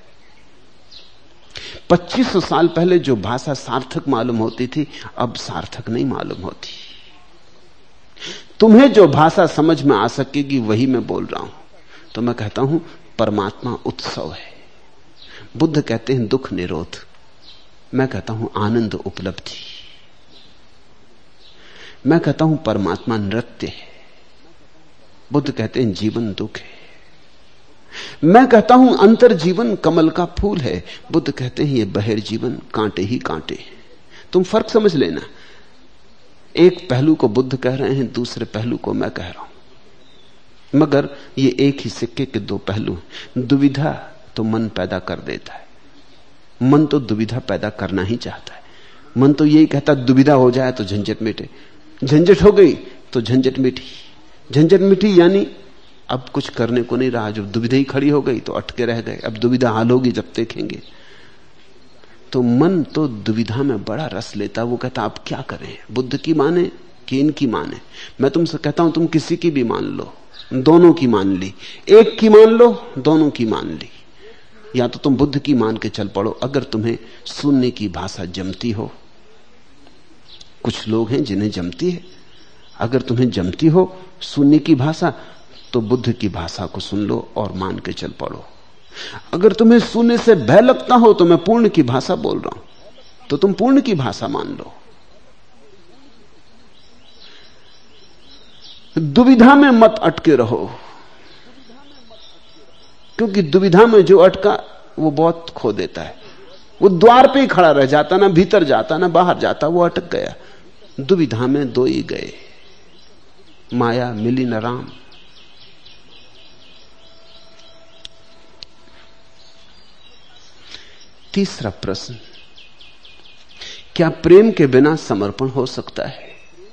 2500 साल पहले जो भाषा सार्थक मालूम होती थी, अब सार्थक नहीं मालूम होती। तुम्हें जो भाषा समझ में आ सकेगी वही मैं बोल रहा हूं। तो मैं कहता हूं परमात्मा उत्सव है। बुद्ध कहते हैं दुख निरोध, मैं कहता हूं आनंद उपलब्धि। मैं कहता हूं परमात्मा नृत्य है, बुद्ध कहते हैं जीवन दुख है। मैं कहता हूं अंतर जीवन कमल का फूल है, बुद्ध कहते हैं ये बहिर जीवन कांटे ही कांटे। तुम फर्क समझ लेना। एक पहलू को बुद्ध कह रहे हैं, दूसरे पहलू को मैं कह रहा हूं, मगर ये एक ही सिक्के के दो पहलू हैं। दुविधा तो मन पैदा कर देता है। मन तो दुविधा पैदा करना ही चाहता है। मन तो यही कहता दुविधा हो जाए तो झंझट मिटे, झंझट हो गई तो झंझट मिटी। झंझट मिटी यानी अब कुछ करने को नहीं रहा। जब दुविधा ही खड़ी हो गई तो अटके रह गए। अब दुविधा हाल होगी जब देखेंगे। तो मन तो दुविधा में बड़ा रस लेता। वो कहता अब क्या करें, बुद्ध की माने कि इनकी माने। मैं तुमसे कहता हूं तुम किसी की भी मान लो, दोनों की मान ली। एक की मान लो, दोनों की मान ली। या तो तुम बुद्ध की मान के चल पड़ो, अगर तुम्हें शून्य की भाषा जमती हो। कुछ लोग हैं जिन्हें जमती है, अगर तुम्हें जमती हो शून्य की भाषा तो बुद्ध की भाषा को सुन लो और मान के चल पड़ो। अगर तुम्हें शून्य से भय लगता हो तो मैं पूर्ण की भाषा बोल रहा हूं, तो तुम पूर्ण की भाषा मान लो। दुविधा में मत अटके रहो, क्योंकि दुविधा में जो अटका वो बहुत खो देता है। वो द्वार पे ही खड़ा रह जाता, ना भीतर जाता ना बाहर जाता, वो अटक गया। दुविधा में दो ही गए, माया मिली न राम। तीसरा प्रश्न, क्या प्रेम के बिना समर्पण हो सकता है?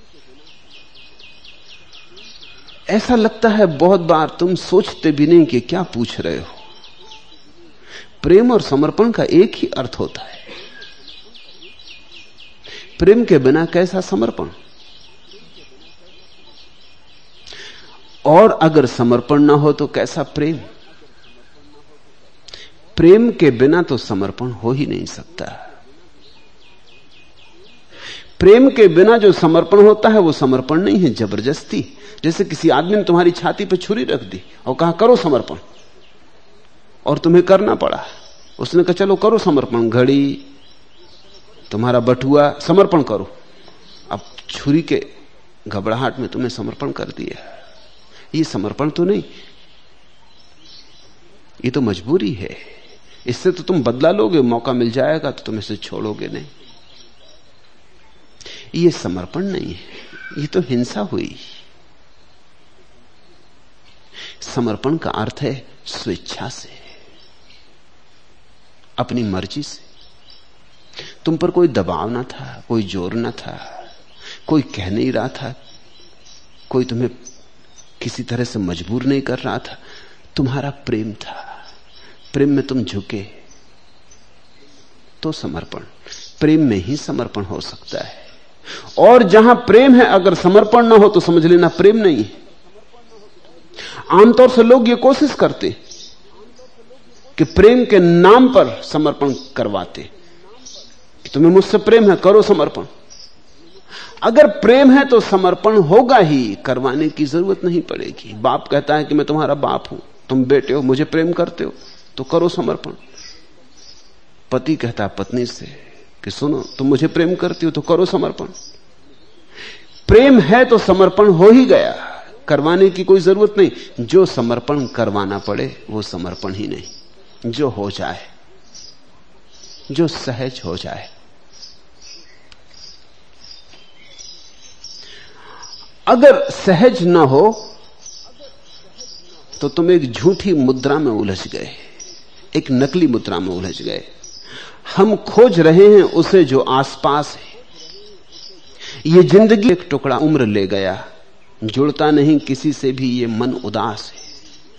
ऐसा लगता है बहुत बार तुम सोचते भी नहीं कि क्या पूछ रहे हो। प्रेम और समर्पण का एक ही अर्थ होता है। प्रेम के बिना कैसा समर्पण? और अगर समर्पण ना हो तो कैसा प्रेम? प्रेम के बिना तो समर्पण हो ही नहीं सकता। प्रेम के बिना जो समर्पण होता है वो समर्पण नहीं है, जबरदस्ती। जैसे किसी आदमी ने तुम्हारी छाती पर छुरी रख दी और कहा करो समर्पण, और तुम्हें करना पड़ा। उसने कहा चलो करो समर्पण, घड़ी, तुम्हारा बटुआ, समर्पण करो। अब छुरी के घबराहट में तुम्हें समर्पण कर दिया। ये समर्पण तो नहीं, ये तो मजबूरी है। इससे तो तुम बदला लोगे, मौका मिल जाएगा तो तुम इसे छोड़ोगे नहीं। ये समर्पण नहीं है, ये तो हिंसा हुई। समर्पण का अर्थ है स्वेच्छा से, अपनी मर्जी से। तुम पर कोई दबाव ना था, कोई जोर ना था, कोई कह नहीं रहा था, कोई तुम्हें किसी तरह से मजबूर नहीं कर रहा था। तुम्हारा प्रेम था, प्रेम में तुम झुके तो समर्पण। प्रेम में ही समर्पण हो सकता है। और जहां प्रेम है अगर समर्पण ना हो तो समझ लेना प्रेम नहीं है। आमतौर से लोग ये कोशिश करते कि प्रेम के नाम पर समर्पण करवाते कि तुम्हें मुझसे प्रेम है, करो समर्पण। अगर प्रेम है तो समर्पण होगा ही, करवाने की जरूरत नहीं पड़ेगी। बाप कहता है कि मैं तुम्हारा बाप हूं, तुम बेटे हो, मुझे प्रेम करते हो तो करो समर्पण। पति कहता है पत्नी से कि सुनो तुम मुझे प्रेम करती हो तो करो समर्पण। प्रेम है तो समर्पण हो ही गया, करवाने की कोई जरूरत नहीं। जो समर्पण करवाना पड़े वो समर्पण ही नहीं, जो हो जाए, जो सहज हो जाए। अगर सहज ना हो तो तुम एक झूठी मुद्रा में उलझ गए, एक नकली मुद्रा में उलझ गए। हम खोज रहे हैं उसे जो आसपास है। ये जिंदगी एक टुकड़ा उम्र ले गया, जुड़ता नहीं किसी से भी ये मन उदास है।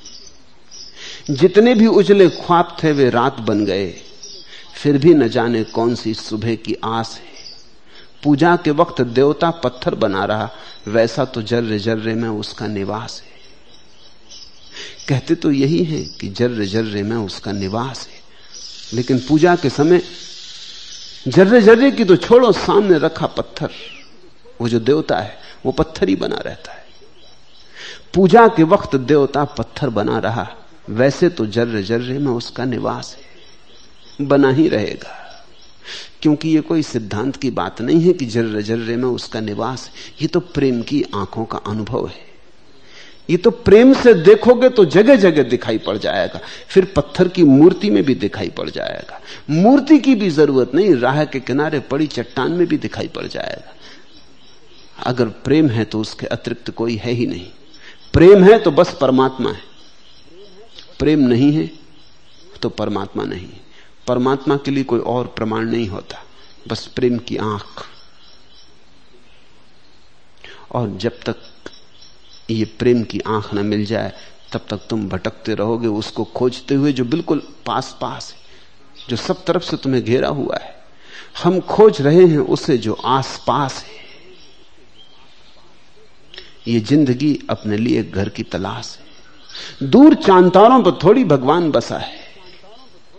जितने भी उजले ख्वाब थे वे रात बन गए, फिर भी न जाने कौन सी सुबह की आस है। पूजा के वक्त देवता पत्थर बना रहा, वैसा तो जर्रे जर्रे में उसका निवास है। कहते तो यही है कि जर्रे जर्रे में उसका निवास है, लेकिन पूजा के समय जर्रे जर्रे की तो छोड़ो, सामने रखा पत्थर, वो जो देवता है वो पत्थर ही बना रहता है। पूजा के वक्त देवता पत्थर बना रहा, वैसे तो जर्रे जर्रे में उसका निवास है, बना ही रहेगा। क्योंकि ये कोई सिद्धांत की बात नहीं है कि जर्रे जर्रे में उसका निवास है। ये तो प्रेम की आंखों का अनुभव है। ये तो प्रेम से देखोगे तो जगह जगह दिखाई पड़ जाएगा, फिर पत्थर की मूर्ति में भी दिखाई पड़ जाएगा। मूर्ति की भी जरूरत नहीं, राह के किनारे पड़ी चट्टान में भी दिखाई पड़ जाएगा। अगर प्रेम है तो उसके अतिरिक्त कोई है ही नहीं। प्रेम है तो बस परमात्मा है, प्रेम नहीं है तो परमात्मा नहीं। परमात्मा के लिए कोई और प्रमाण नहीं होता, बस प्रेम की आंख। और जब तक ये प्रेम की आंख न मिल जाए तब तक तुम भटकते रहोगे, उसको खोजते हुए जो बिल्कुल पास पास है, जो सब तरफ से तुम्हें घेरा हुआ है। हम खोज रहे हैं उसे जो आस पास है। ये जिंदगी अपने लिए घर की तलाश है। दूर चांतारों पर थोड़ी भगवान बसा है,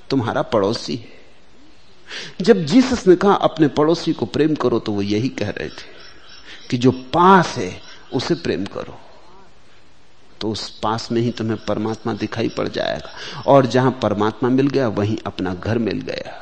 तुम्हारा पड़ोसी है। जब जीसस ने कहा अपने पड़ोसी को प्रेम करो, तो वो यही कह रहे थे कि जो पास है उसे प्रेम करो, तो उस पास में ही तुम्हें परमात्मा दिखाई पड़ जाएगा। और जहां परमात्मा मिल गया वहीं अपना घर मिल गया।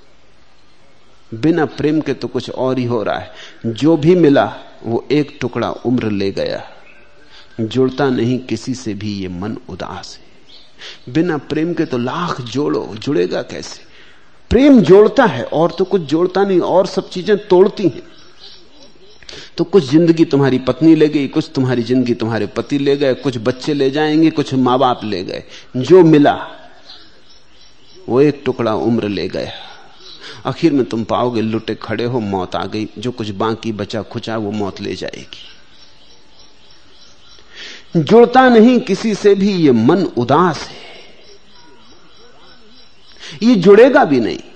बिना प्रेम के तो कुछ और ही हो रहा है। जो भी मिला वो एक टुकड़ा उम्र ले गया। जुड़ता नहीं किसी से भी ये मन उदास है। बिना प्रेम के तो लाख जोड़ो, जुड़ेगा कैसे? प्रेम जोड़ता है और तो कुछ जोड़ता नहीं, और सब चीजें तोड़ती हैं। तो कुछ जिंदगी तुम्हारी पत्नी ले गई, कुछ तुम्हारी जिंदगी तुम्हारे पति ले गए, कुछ बच्चे ले जाएंगे, कुछ माँ बाप ले गए। जो मिला वो एक टुकड़ा उम्र ले गया। आखिर में तुम पाओगे लुटे खड़े हो, मौत आ गई। जो कुछ बाकी बचा खुचा वो मौत ले जाएगी। जुड़ता नहीं किसी से भी ये मन उदास है। ये जुड़ेगा भी नहीं,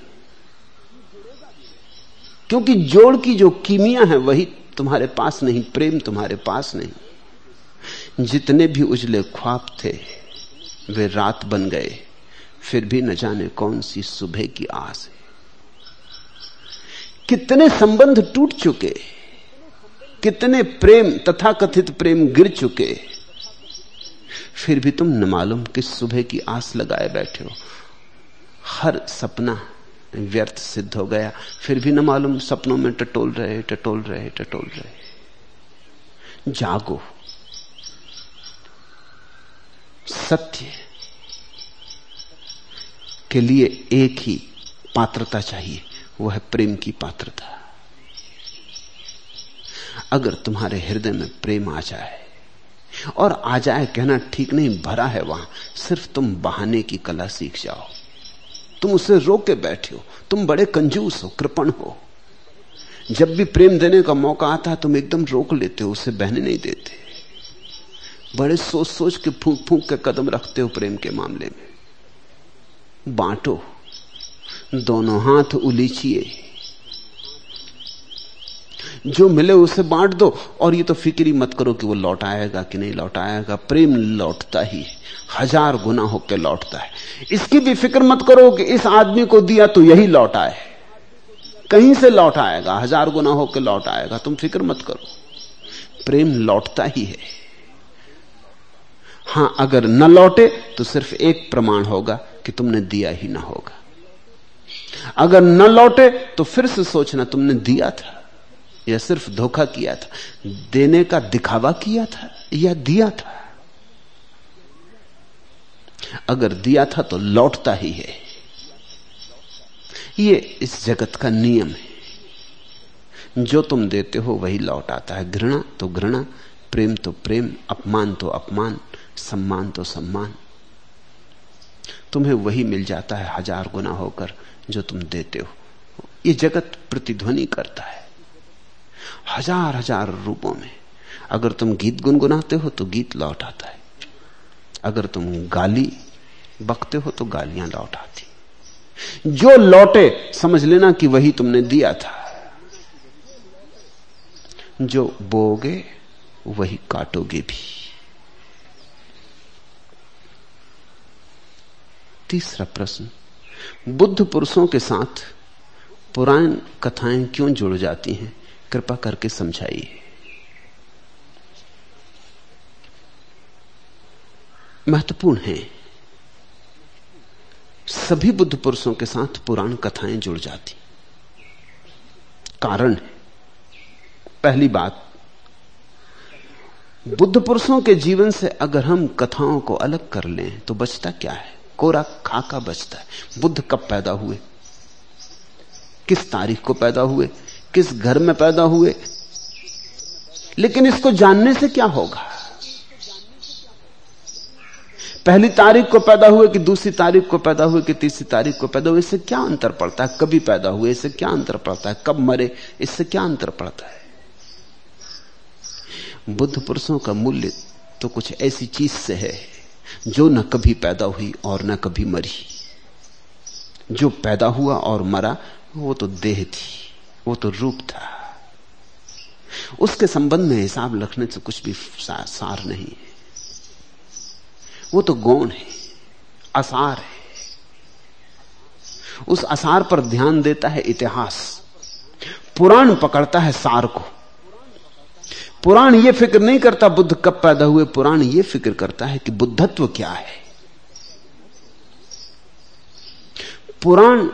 क्योंकि जोड़ की जो कीमिया है वही तुम्हारे पास नहीं, प्रेम तुम्हारे पास नहीं। जितने भी उजले ख्वाब थे वे रात बन गए, फिर भी न जाने कौन सी सुबह की आस है। कितने संबंध टूट चुके, कितने प्रेम तथाकथित प्रेम गिर चुके, फिर भी तुम न मालूम किस सुबह की आस लगाए बैठे हो। हर सपना व्यर्थ सिद्ध हो गया, फिर भी न मालूम सपनों में टटोल रहे टटोल रहे टटोल रहे। जागो। सत्य के लिए एक ही पात्रता चाहिए, वह है प्रेम की पात्रता। अगर तुम्हारे हृदय में प्रेम आ जाए, और आ जाए कहना ठीक नहीं, भरा है वहां, सिर्फ तुम बहाने की कला सीख जाओ। तुम उसे रोक के बैठे हो, तुम बड़े कंजूस हो, कृपण हो। जब भी प्रेम देने का मौका आता है तुम एकदम रोक लेते हो, उसे बहने नहीं देते। बड़े सोच सोच के फूंक फूंक के कदम रखते हो प्रेम के मामले में। बांटो, दोनों हाथ उलीचिए, जो मिले उसे बांट दो। और ये तो फिक्र मत करो कि वो लौट आएगा कि नहीं लौट आएगा। प्रेम लौटता ही, 1000 गुना होकर लौटता है। इसकी भी फिक्र मत करो कि इस आदमी को दिया तो यही लौट आए, कहीं से लौट आएगा, 1000 गुना होकर लौट आएगा। तुम फिक्र मत करो, प्रेम लौटता ही है। हां, अगर न लौटे तो सिर्फ एक प्रमाण होगा कि तुमने दिया ही ना होगा। अगर न लौटे तो फिर से सोचना तुमने दिया था या सिर्फ धोखा किया था, देने का दिखावा किया था या दिया था। अगर दिया था तो लौटता ही है। ये इस जगत का नियम है। जो तुम देते हो वही लौट आता है। घृणा तो घृणा, प्रेम तो प्रेम, अपमान तो अपमान, सम्मान तो सम्मान। तुम्हें वही मिल जाता है 1000 गुना होकर जो तुम देते हो। ये जगत प्रतिध्वनि करता है 1000 रूपों में। अगर तुम गीत गुनगुनाते हो तो गीत लौट आता है, अगर तुम गाली बकते हो तो गालियां लौट आती। जो लौटे समझ लेना कि वही तुमने दिया था। जो बोओगे वही काटोगे भी। तीसरा प्रश्न, बुद्ध पुरुषों के साथ पुराण कथाएं क्यों जुड़ जाती हैं? कृपा करके समझाइए। महत्वपूर्ण है। सभी बुद्ध पुरुषों के साथ पुराण कथाएं जुड़ जाती। कारण है, पहली बात, बुद्ध पुरुषों के जीवन से अगर हम कथाओं को अलग कर लें तो बचता क्या है? कोरा खाका बचता है। बुद्ध कब पैदा हुए, किस तारीख को पैदा हुए, किस घर में पैदा हुए, लेकिन इसको जानने से क्या होगा? पहली तारीख को पैदा हुए कि दूसरी तारीख को पैदा हुए कि तीसरी तारीख को पैदा हुए, इससे क्या अंतर पड़ता है? कभी पैदा हुए, इससे क्या अंतर पड़ता है? कब मरे, इससे क्या अंतर पड़ता है? बुद्ध पुरुषों का मूल्य तो कुछ ऐसी चीज से है जो न कभी पैदा हुई और न कभी मरी। जो पैदा हुआ और मरा वो तो देह थी, वो तो रूप था। उसके संबंध में हिसाब रखने से कुछ भी सार नहीं है। वो तो गौण है, असार है। उस आसार पर ध्यान देता है इतिहास। पुराण पकड़ता है सार को। पुराण यह फिक्र नहीं करता बुद्ध कब पैदा हुए, पुराण यह फिक्र करता है कि बुद्धत्व क्या है। पुराण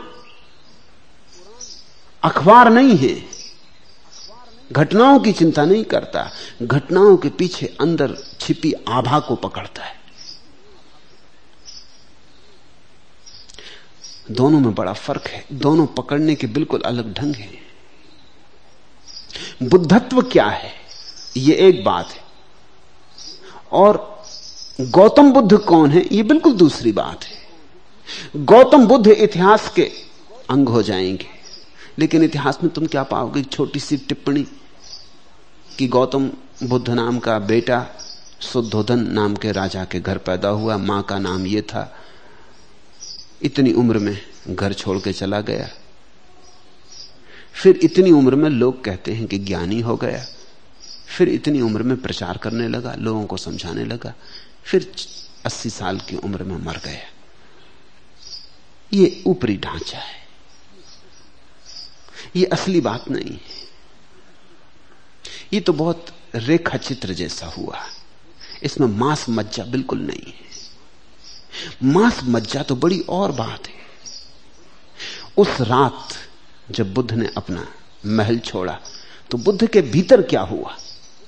अखबार नहीं है, घटनाओं की चिंता नहीं करता, घटनाओं के पीछे अंदर छिपी आभा को पकड़ता है। दोनों में बड़ा फर्क है, दोनों पकड़ने के बिल्कुल अलग ढंग हैं। बुद्धत्व क्या है यह एक बात है, और गौतम बुद्ध कौन है यह बिल्कुल दूसरी बात है। गौतम बुद्ध इतिहास के अंग हो जाएंगे, लेकिन इतिहास में तुम क्या पाओगे? छोटी सी टिप्पणी कि गौतम बुद्ध नाम का बेटा शुद्धोधन नाम के राजा के घर पैदा हुआ, मां का नाम यह था, इतनी उम्र में घर छोड़ के चला गया। फिर इतनी उम्र में लोग कहते हैं कि ज्ञानी हो गया। फिर इतनी उम्र में प्रचार करने लगा, लोगों को समझाने लगा। फिर 80 साल की उम्र में मर गया। ये ऊपरी ढांचा है, ये असली बात नहीं है। ये तो बहुत रेखा चित्र जैसा हुआ, इसमें मांस मज्जा बिल्कुल नहीं है। मांस मज्जा तो बड़ी और बात है। उस रात जब बुद्ध ने अपना महल छोड़ा तो बुद्ध के भीतर क्या हुआ?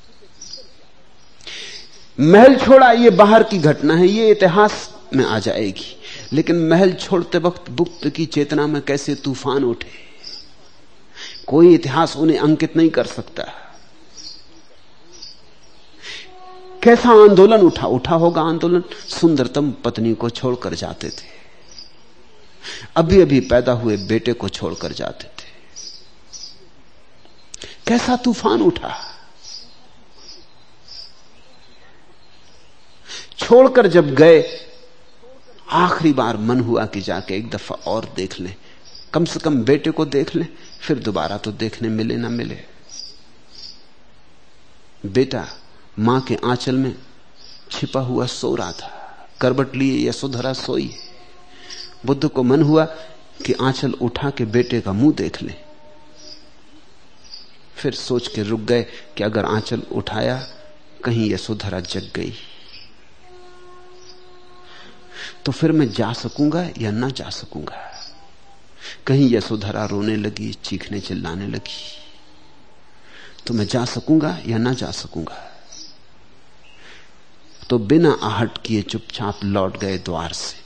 महल छोड़ा ये बाहर की घटना है, ये इतिहास में आ जाएगी, लेकिन महल छोड़ते वक्त बुद्ध की चेतना में कैसे तूफान उठे, कोई इतिहास उन्हें अंकित नहीं कर सकता। कैसा आंदोलन उठा होगा आंदोलन। सुंदरतम पत्नी को छोड़कर जाते थे, अभी अभी पैदा हुए बेटे को छोड़कर जाते थे। कैसा तूफान उठा। छोड़कर जब गए, आखिरी बार मन हुआ कि जाके एक दफा और देख लें, कम से कम बेटे को देख लें, फिर दोबारा तो देखने मिले ना मिले। बेटा मां के आंचल में छिपा हुआ सो रहा था, करवट लिए यशोधरा सोई। बुद्ध को मन हुआ कि आंचल उठा के बेटे का मुंह देख ले। फिर सोच के रुक गए कि अगर आंचल उठाया कहीं यशोधरा जग गई तो फिर मैं जा सकूंगा या ना जा सकूंगा। कहीं यशोधरा रोने लगी, चीखने चिल्लाने लगी तो मैं जा सकूंगा या ना जा सकूंगा। तो बिना आहट किए चुपचाप लौट गए द्वार से।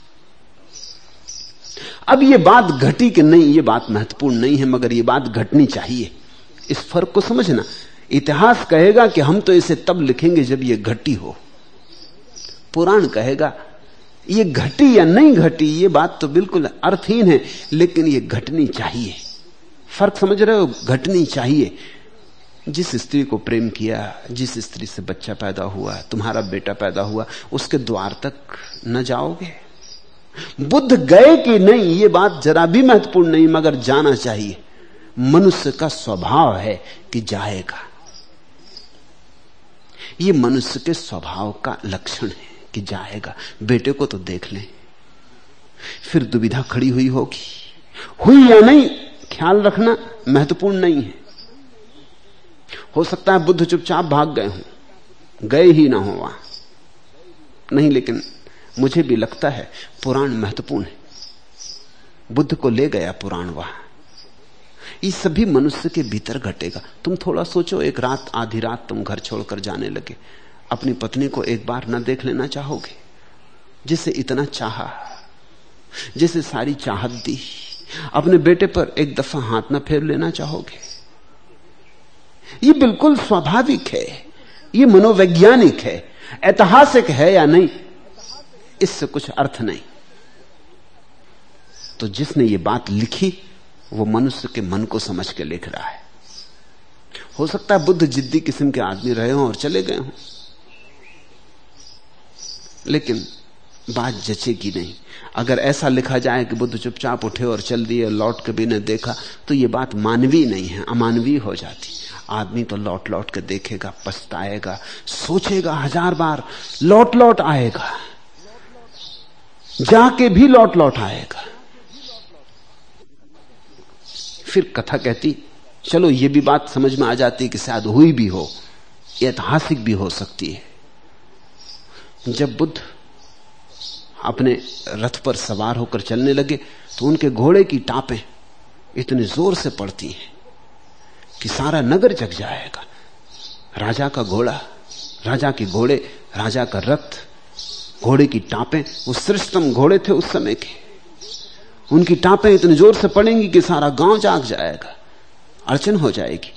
अब ये बात घटी कि नहीं, ये बात महत्वपूर्ण नहीं है, मगर ये बात घटनी चाहिए। इस फर्क को समझना। इतिहास कहेगा कि हम तो इसे तब लिखेंगे जब ये घटी हो। पुराण कहेगा ये घटी या नहीं घटी, ये बात तो बिल्कुल अर्थहीन है, लेकिन ये घटनी चाहिए। फर्क समझ रहे हो? घटनी चाहिए। जिस स्त्री को प्रेम किया, जिस स्त्री से बच्चा पैदा हुआ, तुम्हारा बेटा पैदा हुआ, उसके द्वार तक न जाओगे? बुद्ध गए कि नहीं ये बात जरा भी महत्वपूर्ण नहीं, मगर जाना चाहिए। मनुष्य का स्वभाव है कि जाएगा। ये मनुष्य के स्वभाव का लक्षण है कि जाएगा। बेटे को तो देख लें, फिर दुविधा खड़ी हुई होगी, हुई या नहीं ख्याल रखना महत्वपूर्ण नहीं है। हो सकता है बुद्ध चुपचाप भाग गए हों, गए ही ना हो वहां, नहीं, लेकिन मुझे भी लगता है पुराण महत्वपूर्ण है। बुद्ध को ले गया पुराण वहां। ये सभी मनुष्य के भीतर घटेगा। तुम थोड़ा सोचो, एक रात, आधी रात तुम घर छोड़कर जाने लगे, अपनी पत्नी को एक बार न देख लेना चाहोगे? जिसे इतना चाहा, जिसे सारी चाहत दी, अपने बेटे पर एक दफा हाथ न फेर लेना चाहोगे? ये बिल्कुल स्वाभाविक है, ये मनोवैज्ञानिक है। ऐतिहासिक है या नहीं, इससे कुछ अर्थ नहीं। तो जिसने ये बात लिखी वो मनुष्य के मन को समझ के लिख रहा है। हो सकता है बुद्ध जिद्दी किस्म के आदमी रहे हों और चले गए हों, लेकिन बात जचेगी नहीं। अगर ऐसा लिखा जाए कि बुद्ध चुपचाप उठे और चल दिए, लौट के भी न देखा, तो ये बात मानवीय नहीं है, अमानवीय हो जाती। आदमी तो लौट लौट के देखेगा, पछताएगा, सोचेगा 1000 बार, लौट लौट आएगा, जाके भी लौट लौट आएगा। फिर कथा कहती, चलो ये भी बात समझ में आ जाती कि शायद हुई भी हो, ऐतिहासिक भी हो सकती है। जब बुद्ध अपने रथ पर सवार होकर चलने लगे तो उनके घोड़े की टापें इतने जोर से पड़ती हैं कि सारा नगर जग जाएगा। राजा का घोड़ा, राजा के घोड़े, राजा का रथ, घोड़े की टापें, वो श्रेष्ठतम घोड़े थे उस समय के, उनकी टापें इतने जोर से पड़ेंगी कि सारा गांव जाग जाएगा, अड़चन हो जाएगी।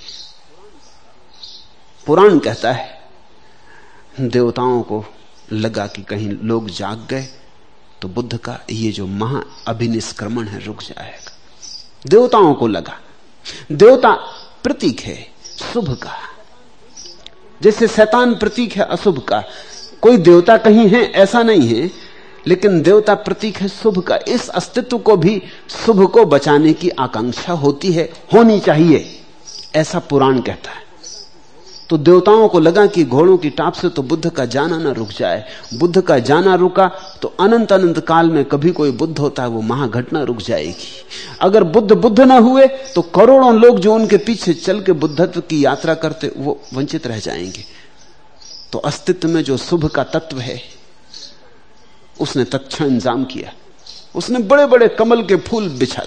पुराण कहता है देवताओं को लगा कि कहीं लोग जाग गए तो बुद्ध का ये जो महा अभिनिष्क्रमण है रुक जाएगा। देवताओं को लगा, देवता प्रतीक है शुभ का, जैसे शैतान प्रतीक है अशुभ का। कोई देवता कहीं है ऐसा नहीं है, लेकिन देवता प्रतीक है शुभ का। इस अस्तित्व को भी शुभ को बचाने की आकांक्षा होती है, होनी चाहिए, ऐसा पुराण कहता है। तो देवताओं को लगा कि घोड़ों की टाप से तो बुद्ध का जाना ना रुक जाए। बुद्ध का जाना रुका तो अनंत अनंत काल में कभी कोई बुद्ध होता है वो महाघटना रुक जाएगी। अगर बुद्ध ना हुए तो करोड़ों लोग जो उनके पीछे चल के बुद्धत्व की यात्रा करते वो वंचित रह जाएंगे। तो अस्तित्व में जो शुभ का तत्व है उसने तत्क्षण इंतजाम किया, उसने बड़े बड़े कमल के फूल बिछा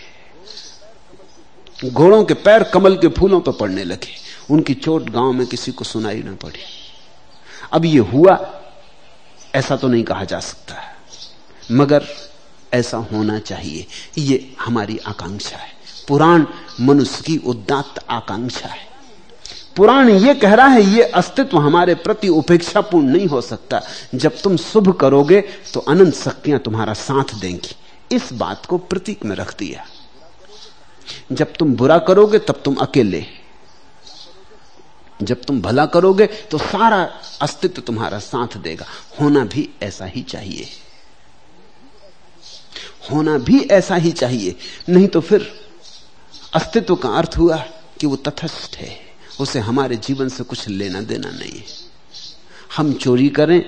दिए, घोड़ों के पैर कमल के फूलों पर पड़ने लगे, उनकी चोट गांव में किसी को सुनाई न पड़ी। अब ये हुआ ऐसा तो नहीं कहा जा सकता, मगर ऐसा होना चाहिए, ये हमारी आकांक्षा है। पुराण मनुष्य की उदात्त आकांक्षा है। पुराण ये कह रहा है ये अस्तित्व हमारे प्रति उपेक्षापूर्ण नहीं हो सकता। जब तुम शुभ करोगे तो अनंत शक्तियां तुम्हारा साथ देंगी, इस बात को प्रतीक में रख दिया। जब तुम बुरा करोगे तब तुम अकेले, जब तुम भला करोगे तो सारा अस्तित्व तुम्हारा साथ देगा। होना भी ऐसा ही चाहिए, होना भी ऐसा ही चाहिए। नहीं तो फिर अस्तित्व का अर्थ हुआ कि वो तटस्थ है, उसे हमारे जीवन से कुछ लेना देना नहीं है। हम चोरी करें,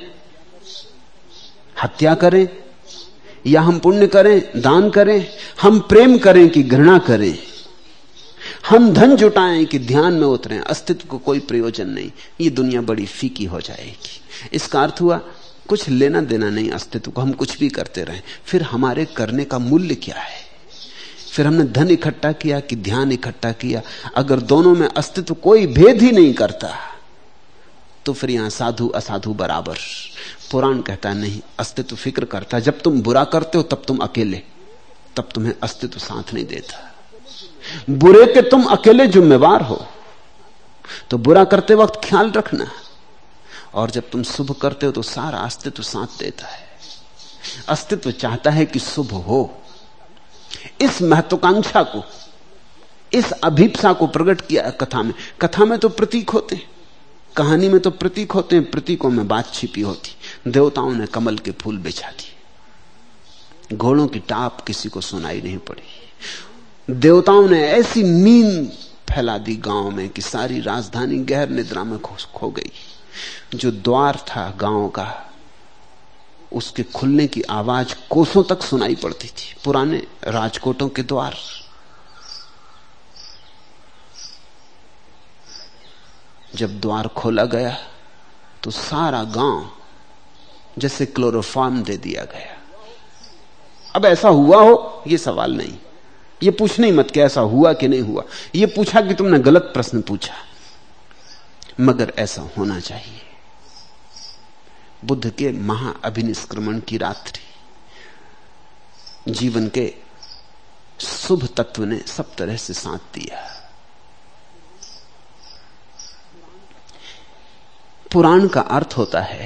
हत्या करें, या हम पुण्य करें, दान करें, हम प्रेम करें कि घृणा करें, हम धन जुटाएं कि ध्यान में उतरें, अस्तित्व को कोई प्रयोजन नहीं। ये दुनिया बड़ी फीकी हो जाएगी। इसका अर्थ हुआ कुछ लेना देना नहीं अस्तित्व को, हम कुछ भी करते रहें। फिर हमारे करने का मूल्य क्या है? फिर हमने धन इकट्ठा किया कि ध्यान इकट्ठा किया? अगर दोनों में अस्तित्व कोई भेद ही नहीं करता तो फिर यहां साधु असाधु बराबर। पुराण कहता नहीं, अस्तित्व फिक्र करता। जब तुम बुरा करते हो तब तुम अकेले, तब तुम्हें अस्तित्व साथ नहीं देता। बुरे के तुम अकेले जिम्मेवार हो, तो बुरा करते वक्त ख्याल रखना। और जब तुम शुभ करते हो तो सारा अस्तित्व साथ देता है। अस्तित्व चाहता है कि शुभ हो। इस महत्वाकांक्षा को, इस अभीप्सा को प्रकट किया कथा में। कथा में तो प्रतीक होते हैं, कहानी में तो प्रतीक होते हैं, प्रतीकों में बात छिपी होती। देवताओं ने कमल के फूल बिछा दिए, घोड़ों की टाप किसी को सुनाई नहीं पड़ी। देवताओं ने ऐसी नींद फैला दी गांव में कि सारी राजधानी गहर निद्रा में खो गई। जो द्वार था गांव का, उसके खुलने की आवाज कोसों तक सुनाई पड़ती थी। पुराने राजकोटों के द्वार, जब द्वार खोला गया तो सारा गांव जैसे क्लोरोफॉर्म दे दिया गया। अब ऐसा हुआ हो ये सवाल नहीं, ये पूछने ही मत कि ऐसा हुआ कि नहीं हुआ, ये पूछा कि तुमने गलत प्रश्न पूछा। मगर ऐसा होना चाहिए। बुद्ध के महा अभिनिष्क्रमण की रात्रि, जीवन के शुभ तत्व ने सब तरह से साथ दिया। पुराण का अर्थ होता है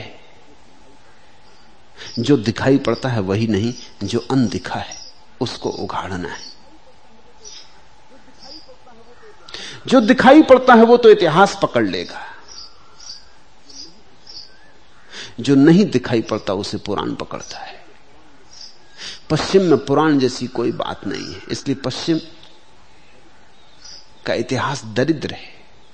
जो दिखाई पड़ता है वही नहीं, जो अनदिखा है उसको उघाड़ना है। जो दिखाई पड़ता है वो तो इतिहास पकड़ लेगा, जो नहीं दिखाई पड़ता उसे पुराण पकड़ता है। पश्चिम में पुराण जैसी कोई बात नहीं है, इसलिए पश्चिम का इतिहास दरिद्र है।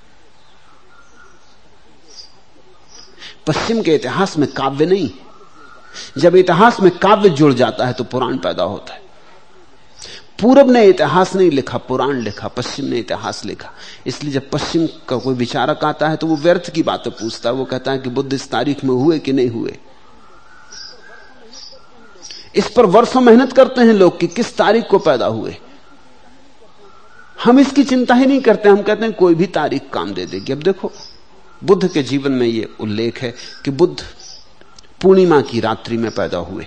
पश्चिम के इतिहास में काव्य नहीं। जब इतिहास में काव्य जुड़ जाता है तो पुराण पैदा होता है। पूरब ने इतिहास नहीं लिखा, पुराण लिखा, पश्चिम ने इतिहास लिखा। इसलिए जब पश्चिम का कोई विचारक आता है तो वो व्यर्थ की बातें पूछता है। वो कहता है कि बुद्ध इस तारीख में हुए कि नहीं हुए। इस पर वर्षों मेहनत करते हैं लोग कि किस तारीख को पैदा हुए। हम इसकी चिंता ही नहीं करते। हम कहते हैं कोई भी तारीख काम दे देगी। अब देखो, बुद्ध के जीवन में यह उल्लेख है कि बुद्ध पूर्णिमा की रात्रि में पैदा हुए,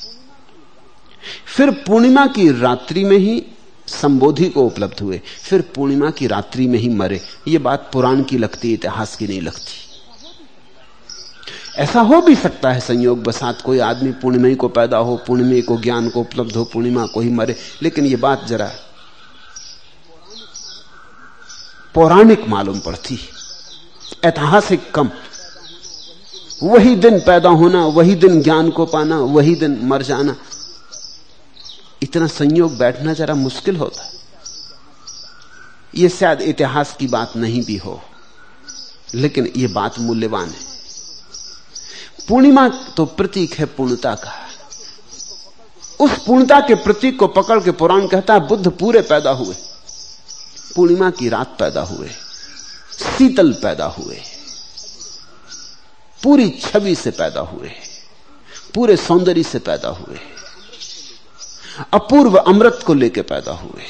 फिर पूर्णिमा की रात्रि में ही संबोधि को उपलब्ध हुए, फिर पूर्णिमा की रात्रि में ही मरे। यह बात पुराण की लगती, इतिहास की नहीं लगती। ऐसा हो भी सकता है संयोग बसात कोई आदमी पूर्णिमा को पैदा हो, पूर्णिमा को ज्ञान को उपलब्ध हो, पूर्णिमा को ही मरे, लेकिन यह बात जरा पौराणिक मालूम पड़ती, ऐतिहासिक कम। वही दिन पैदा होना, वही दिन ज्ञान को पाना, वही दिन मर जाना, इतना संयोग बैठना जरा मुश्किल होता। यह शायद इतिहास की बात नहीं भी हो, लेकिन यह बात मूल्यवान है। पूर्णिमा तो प्रतीक है पूर्णता का। उस पूर्णता के प्रतीक को पकड़ के पुराण कहता है बुद्ध पूरे पैदा हुए, पूर्णिमा की रात पैदा हुए, शीतल पैदा हुए, पूरी छवि से पैदा हुए, पूरे सौंदर्य से पैदा हुए, अपूर्व अमृत को लेकर पैदा हुए।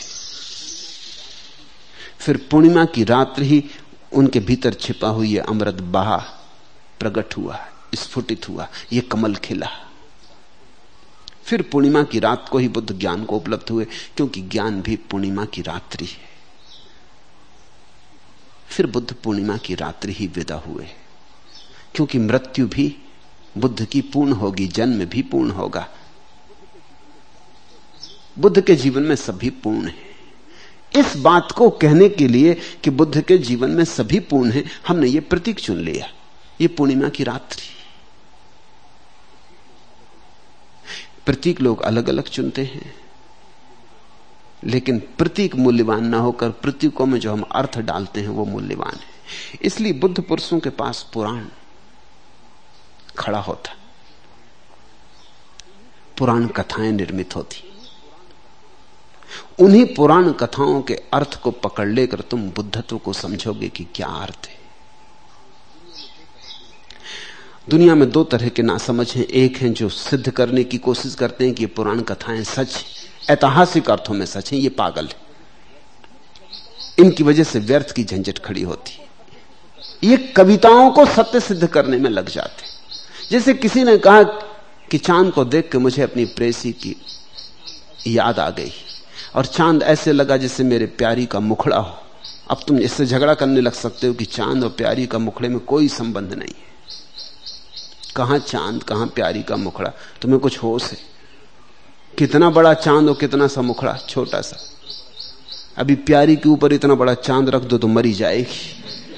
फिर पूर्णिमा की रात्रि ही उनके भीतर छिपा हुई यह अमृत बहा, प्रकट हुआ, स्फुटित हुआ, यह कमल खिला। फिर पूर्णिमा की रात को ही बुद्ध ज्ञान को उपलब्ध हुए, क्योंकि ज्ञान भी पूर्णिमा की रात्रि है। फिर बुद्ध पूर्णिमा की रात्रि ही विदा हुए, क्योंकि मृत्यु भी बुद्ध की पूर्ण होगी, जन्म भी पूर्ण होगा। बुद्ध के जीवन में सभी पूर्ण है। इस बात को कहने के लिए कि बुद्ध के जीवन में सभी पूर्ण है, हमने ये प्रतीक चुन लिया, ये पूर्णिमा की रात्रि। प्रतीक लोग अलग अलग चुनते हैं, लेकिन प्रतीक मूल्यवान ना होकर प्रतीकों में जो हम अर्थ डालते हैं वो मूल्यवान है। इसलिए बुद्ध पुरुषों के पास पुराण खड़ा होता, पुराण कथाएं निर्मित होती। उन्हीं पुराण कथाओं के अर्थ को पकड़ लेकर तुम बुद्धत्व को समझोगे कि क्या अर्थ है। दुनिया में दो तरह के नासमझ हैं। एक हैं जो सिद्ध करने की कोशिश करते हैं कि ये पुराण कथाएं सच, ऐतिहासिक अर्थों में सच हैं, ये पागल है, इनकी वजह से व्यर्थ की झंझट खड़ी होती। ये कविताओं को सत्य सिद्ध करने में लग जाते। जैसे किसी ने कहा कि चांद को देख के मुझे अपनी प्रेसी की याद आ गई, और चांद ऐसे लगा जैसे मेरे प्यारी का मुखड़ा हो। अब तुम इससे झगड़ा करने लग सकते हो कि चांद और प्यारी का मुखड़े में कोई संबंध नहीं है। कहां चांद, कहां प्यारी का मुखड़ा, तुम्हें कुछ होश है? कितना बड़ा चांद और कितना सा मुखड़ा, छोटा सा। अभी प्यारी के ऊपर इतना बड़ा चांद रख दो तो मरी जाएगी।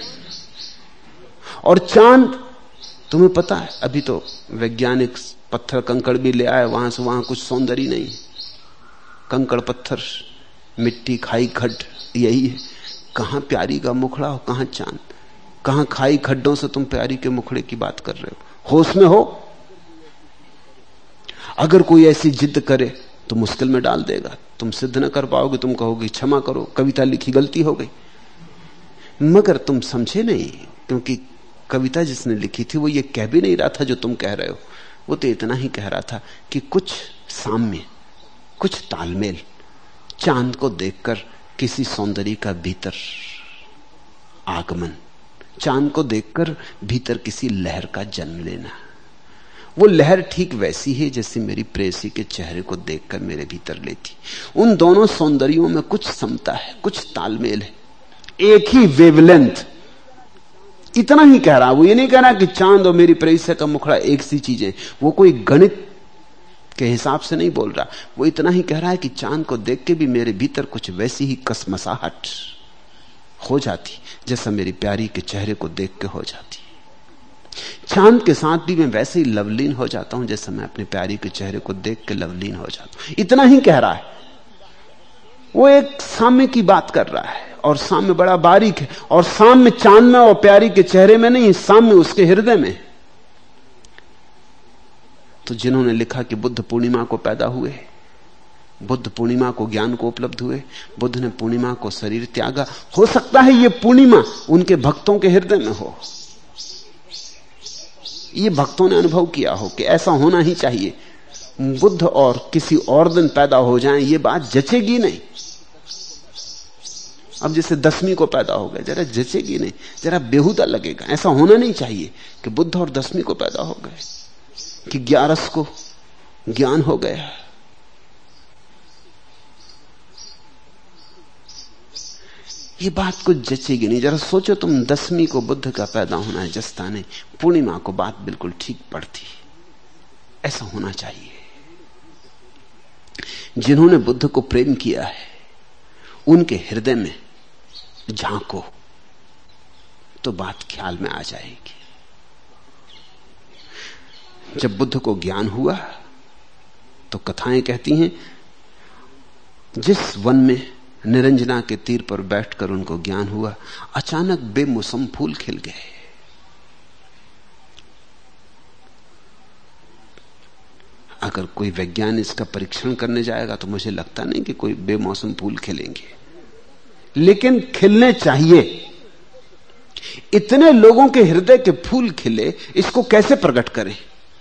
और चांद, तुम्हें पता है अभी तो वैज्ञानिक पत्थर कंकड़ भी ले आए, वहां से वहां कुछ सौंदर्य नहीं, कंकड़ पत्थर, मिट्टी, खाई खड्ड, यही है। कहां प्यारी का मुखड़ा हो, कहां चांद, कहां खाई खड्डों से तुम प्यारी के मुखड़े की बात कर रहे हो? होश में हो? अगर कोई ऐसी जिद करे तो मुश्किल में डाल देगा, तुम सिद्ध न कर पाओगे। तुम कहोगे क्षमा करो, कविता लिखी, गलती हो गई। मगर तुम समझे नहीं, क्योंकि कविता जिसने लिखी थी वो ये कह भी नहीं रहा था जो तुम कह रहे हो। वो तो इतना ही कह रहा था कि कुछ साम्य, कुछ तालमेल, चांद को देखकर किसी सौंदर्य का भीतर आगमन, चांद को देखकर भीतर किसी लहर का जन्म लेना। वो लहर ठीक वैसी है जैसे मेरी प्रेयसी के चेहरे को देखकर मेरे भीतर लेती। उन दोनों सौंदर्यों में कुछ समता है, कुछ तालमेल है, एक ही वेवलेंथ। इतना ही कह रहा। वो ये नहीं कह रहा कि चांद और मेरी प्रेयसी का मुखड़ा एक सी चीजें। वो कोई गणित के हिसाब से नहीं बोल रहा। वो इतना ही कह रहा है कि चांद को देख के भी मेरे भीतर कुछ वैसी ही कसमसाहट हो जाती जैसा मेरी प्यारी के चेहरे को देख के हो जाती। चांद के साथ भी मैं वैसे ही लवलीन हो जाता हूं जैसा मैं अपने प्यारी के चेहरे को देख के लवलीन हो जाता हूं। इतना ही कह रहा है। वो एक साम्य की बात कर रहा है, और साम्य बड़ा बारीक है। और साम्य चांद में और प्यारी के चेहरे में नहीं, साम्य उसके हृदय में। तो जिन्होंने लिखा कि बुद्ध पूर्णिमा को पैदा हुए, बुद्ध पूर्णिमा को ज्ञान को उपलब्ध हुए, बुद्ध ने पूर्णिमा को शरीर त्यागा। हो सकता है ये पूर्णिमा उनके भक्तों के हृदय में हो, ये भक्तों ने अनुभव किया हो कि ऐसा होना ही चाहिए। बुद्ध और किसी और दिन पैदा हो जाएं, ये बात जचेगी नहीं। अब जैसे 10वीं को पैदा हो गए, जरा जचेगी नहीं, जरा बेहुदा लगेगा। ऐसा होना नहीं चाहिए कि बुद्ध और 10वीं को पैदा हो गए, कि 11 को ज्ञान हो गया। ये बात कुछ जचेगी नहीं। जरा सोचो, तुम 10वीं को बुद्ध का पैदा होना है, जचता नहीं। पूर्णिमा को बात बिल्कुल ठीक पड़ती। ऐसा होना चाहिए। जिन्होंने बुद्ध को प्रेम किया है उनके हृदय में झांको तो बात ख्याल में आ जाएगी। जब बुद्ध को ज्ञान हुआ तो कथाएं कहती हैं, जिस वन में निरंजना के तीर पर बैठकर उनको ज्ञान हुआ, अचानक बेमौसम फूल खिल गए। अगर कोई वैज्ञानिक इसका परीक्षण करने जाएगा तो मुझे लगता नहीं कि कोई बेमौसम फूल खिलेंगे, लेकिन खिलने चाहिए। इतने लोगों के हृदय के फूल खिले, इसको कैसे प्रकट करें?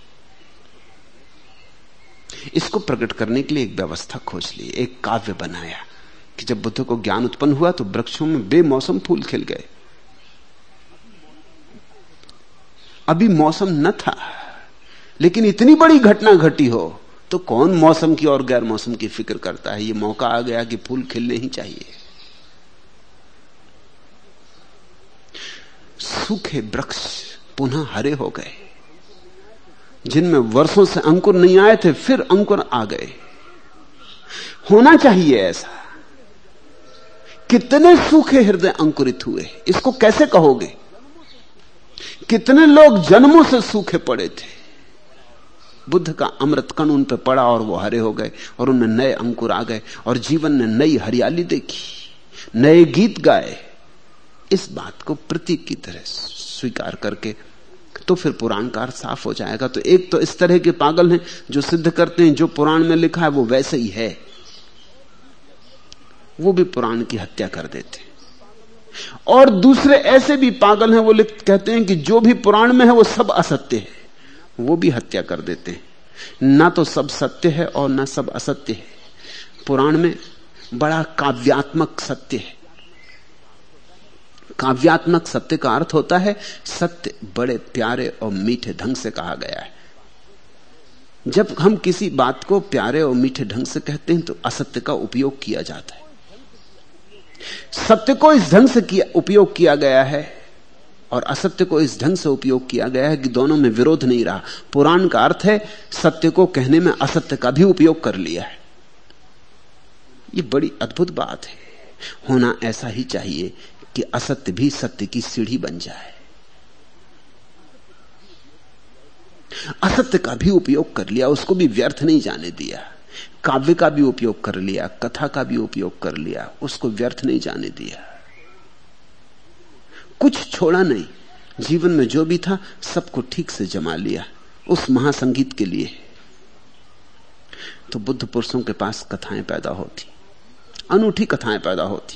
इसको प्रकट करने के लिए एक व्यवस्था खोज ली, एक काव्य बनाया कि जब बुद्ध को ज्ञान उत्पन्न हुआ तो वृक्षों में बेमौसम फूल खिल गए। अभी मौसम न था, लेकिन इतनी बड़ी घटना घटी हो तो कौन मौसम की और गैर मौसम की फिक्र करता है। ये मौका आ गया कि फूल खिलने ही चाहिए। सूखे वृक्ष पुनः हरे हो गए, जिनमें वर्षों से अंकुर नहीं आए थे, फिर अंकुर आ गए। होना चाहिए ऐसा। कितने सूखे हृदय अंकुरित हुए, इसको कैसे कहोगे? कितने लोग जन्मों से सूखे पड़े थे, बुद्ध का अमृत कण उन पर पड़ा और वो हरे हो गए और उनमें नए अंकुर आ गए और जीवन ने नई हरियाली देखी, नए गीत गाए। इस बात को प्रतीक की तरह स्वीकार करके तो फिर पुराणकार साफ हो जाएगा। तो एक तो इस तरह के पागल हैं जो सिद्ध करते हैं जो पुराण में लिखा है वो वैसे ही है, वो भी पुराण की हत्या कर देते। और दूसरे ऐसे भी पागल हैं, वो कहते हैं कि जो भी पुराण में है वो सब असत्य है, वो भी हत्या कर देते हैं। ना तो सब सत्य है और ना सब असत्य है। पुराण में बड़ा काव्यात्मक सत्य है। काव्यात्मक सत्य का अर्थ होता है सत्य बड़े प्यारे और मीठे ढंग से कहा गया है। जब हम किसी बात को प्यारे और मीठे ढंग से कहते हैं तो असत्य का उपयोग किया जाता है। सत्य को इस ढंग से उपयोग किया गया है और असत्य को इस ढंग से उपयोग किया गया है कि दोनों में विरोध नहीं रहा। पुराण का अर्थ है सत्य को कहने में असत्य का भी उपयोग कर लिया है। यह बड़ी अद्भुत बात है। होना ऐसा ही चाहिए कि असत्य भी सत्य की सीढ़ी बन जाए। असत्य का भी उपयोग कर लिया, उसको भी व्यर्थ नहीं जाने दिया। काव्य का भी उपयोग कर लिया, कथा का भी उपयोग कर लिया, उसको व्यर्थ नहीं जाने दिया। कुछ छोड़ा नहीं। जीवन में जो भी था सबको ठीक से जमा लिया उस महासंगीत के लिए। तो बुद्ध पुरुषों के पास कथाएं पैदा होती, अनूठी कथाएं पैदा होती।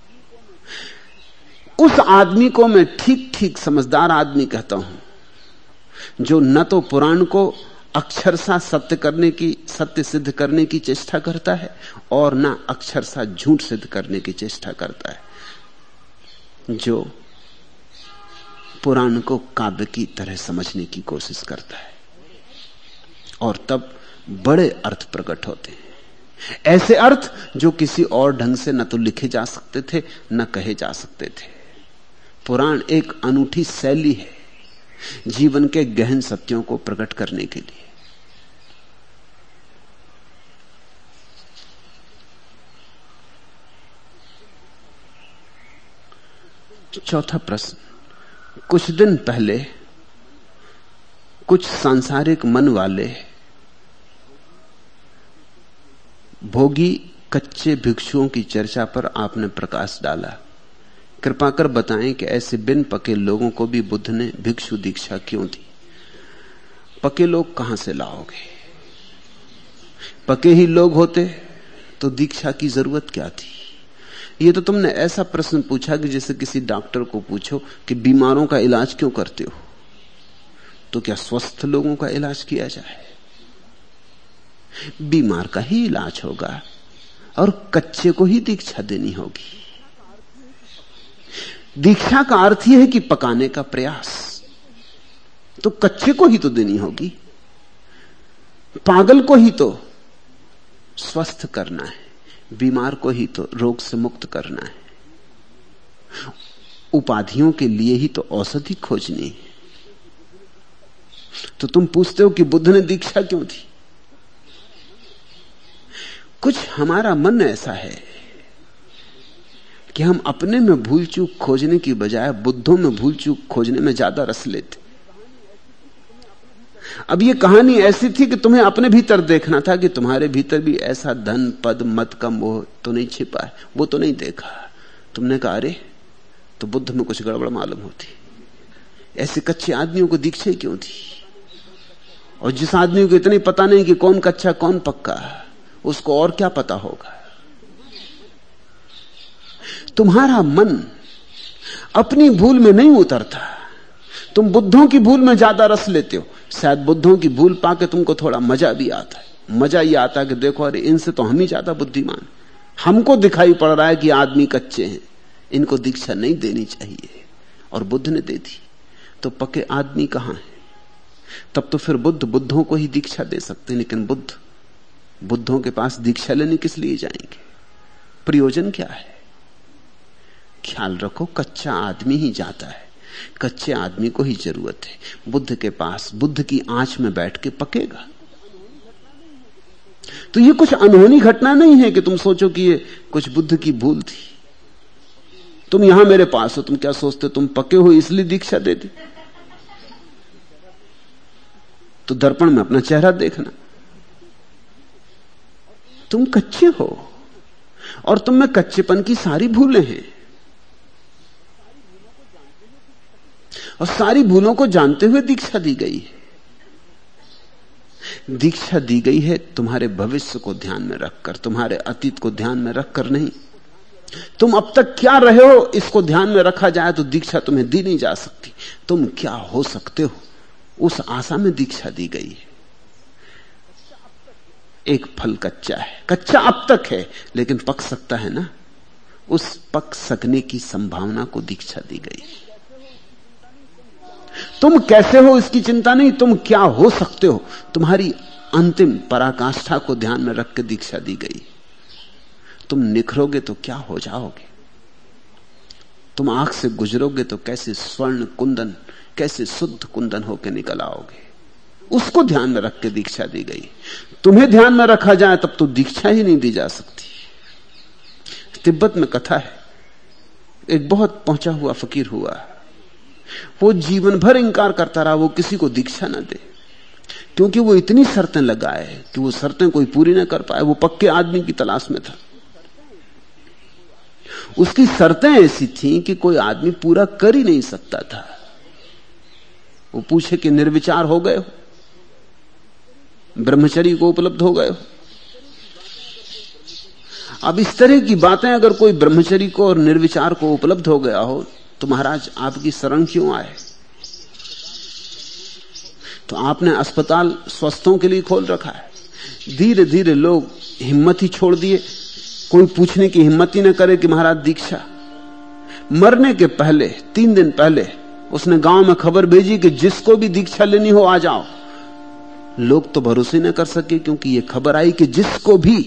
उस आदमी को मैं ठीक ठीक समझदार आदमी कहता हूं, जो न तो पुराण को अक्षरशः सत्य सिद्ध करने की चेष्टा करता है और न अक्षरशः झूठ सिद्ध करने की चेष्टा करता है, जो पुराण को काव्य की तरह समझने की कोशिश करता है। और तब बड़े अर्थ प्रकट होते हैं, ऐसे अर्थ जो किसी और ढंग से न तो लिखे जा सकते थे न कहे जा सकते थे। पुराण एक अनूठी शैली है जीवन के गहन सत्यों को प्रकट करने के लिए। चौथा प्रश्न, कुछ दिन पहले कुछ सांसारिक मन वाले भोगी कच्चे भिक्षुओं की चर्चा पर आपने प्रकाश डाला। कृपा कर बताएं कि ऐसे बिन पके लोगों को भी बुद्ध ने भिक्षु दीक्षा क्यों दी? पके लोग कहां से लाओगे? पके ही लोग होते तो दीक्षा की जरूरत क्या थी? ये तो तुमने ऐसा प्रश्न पूछा कि जैसे किसी डॉक्टर को पूछो कि बीमारों का इलाज क्यों करते हो, तो क्या स्वस्थ लोगों का इलाज किया जाए? बीमार का ही इलाज होगा और कच्चे को ही दीक्षा देनी होगी। दीक्षा का अर्थ यह है कि पकाने का प्रयास, तो कच्चे को ही तो देनी होगी। पागल को ही तो स्वस्थ करना है, बीमार को ही तो रोग से मुक्त करना है। उपाधियों के लिए ही तो औषधि खोजनी है। तो तुम पूछते हो कि बुद्ध ने दीक्षा क्यों दी? कुछ हमारा मन ऐसा है कि हम अपने में भूल चूक खोजने की बजाय बुद्धों में भूल चूक खोजने में ज्यादा रस लेते। अब ये कहानी ऐसी थी कि तुम्हें अपने भीतर देखना था कि तुम्हारे भीतर भी ऐसा धन पद मत का मोह तो नहीं छिपा है। वो तो नहीं देखा। तुमने कहा अरे तो बुद्ध में कुछ गड़बड़ मालूम होती, ऐसे कच्चे आदमियों को दीक्षा क्यों थी? और जिस आदमी को इतनी पता नहीं कि कौन कच्चा कौन पक्का, उसको और क्या पता होगा? तुम्हारा मन अपनी भूल में नहीं उतरता, तुम बुद्धों की भूल में ज्यादा रस लेते हो। शायद बुद्धों की भूल पाके तुमको थोड़ा मजा भी आता है। मजा ये आता है कि देखो अरे इनसे तो हम ही ज्यादा बुद्धिमान, हमको दिखाई पड़ रहा है कि आदमी कच्चे हैं, इनको दीक्षा नहीं देनी चाहिए, और बुद्ध ने दे दी। तो पक्के आदमी कहां है? तब तो फिर बुद्ध बुद्धों को ही दीक्षा दे सकते हैं, लेकिन बुद्धों के पास दीक्षा लेने किस लिए जाएंगे? प्रयोजन क्या है? ख्याल रखो, कच्चा आदमी ही जाता है, कच्चे आदमी को ही जरूरत है। बुद्ध के पास बुद्ध की आंच में बैठ के पकेगा। तो ये कुछ अनहोनी घटना नहीं है कि तुम सोचो कि ये कुछ बुद्ध की भूल थी। तुम यहां मेरे पास हो, तुम क्या सोचते हो तुम पके हो इसलिए दीक्षा दे दी? तो दर्पण में अपना चेहरा देखना, तुम कच्चे हो और तुम में कच्चेपन की सारी भूलें हैं, और सारी भूलों को जानते हुए दीक्षा दी गई है। दीक्षा दी गई है तुम्हारे भविष्य को ध्यान में रखकर, तुम्हारे अतीत को ध्यान में रखकर नहीं। तुम अब तक क्या रहे हो इसको ध्यान में रखा जाए तो दीक्षा तुम्हें दी नहीं जा सकती। तुम क्या हो सकते हो उस आशा में दीक्षा दी गई है। एक फल कच्चा है, कच्चा अब तक है लेकिन पक सकता है ना, उस पक सकने की संभावना को दीक्षा दी गई। तुम कैसे हो इसकी चिंता नहीं, तुम क्या हो सकते हो, तुम्हारी अंतिम पराकाष्ठा को ध्यान में रख के दीक्षा दी गई। तुम निखरोगे तो क्या हो जाओगे, तुम आंख से गुजरोगे तो कैसे स्वर्ण कुंदन, कैसे शुद्ध कुंदन होकर निकल आओगे, उसको ध्यान में रख के दीक्षा दी गई। तुम्हें ध्यान में रखा जाए तब तो दीक्षा ही नहीं दी जा सकती। तिब्बत में कथा है, एक बहुत पहुंचा हुआ फकीर हुआ, वो जीवन भर इंकार करता रहा, वो किसी को दीक्षा न दे, क्योंकि वो इतनी शर्तें लगाए कि वो शर्तें कोई पूरी न कर पाए। वो पक्के आदमी की तलाश में था। उसकी शर्तें ऐसी थीं कि कोई आदमी पूरा कर ही नहीं सकता था। वो पूछे कि निर्विचार हो गए हो, ब्रह्मचर्य को उपलब्ध हो गए हो? अब इस तरह की बातें अगर कोई ब्रह्मचर्य को और निर्विचार को उपलब्ध हो गया हो तो महाराज आपकी शरण क्यों आए? तो आपने अस्पताल स्वस्थों के लिए खोल रखा है। धीरे धीरे लोग हिम्मत ही छोड़ दिए, कोई पूछने की हिम्मत ही न करे कि महाराज दीक्षा। मरने के पहले 3 दिन पहले उसने गांव में खबर भेजी कि जिसको भी दीक्षा लेनी हो आ जाओ। लोग तो भरोसे न कर सके क्योंकि यह खबर आई कि जिसको भी।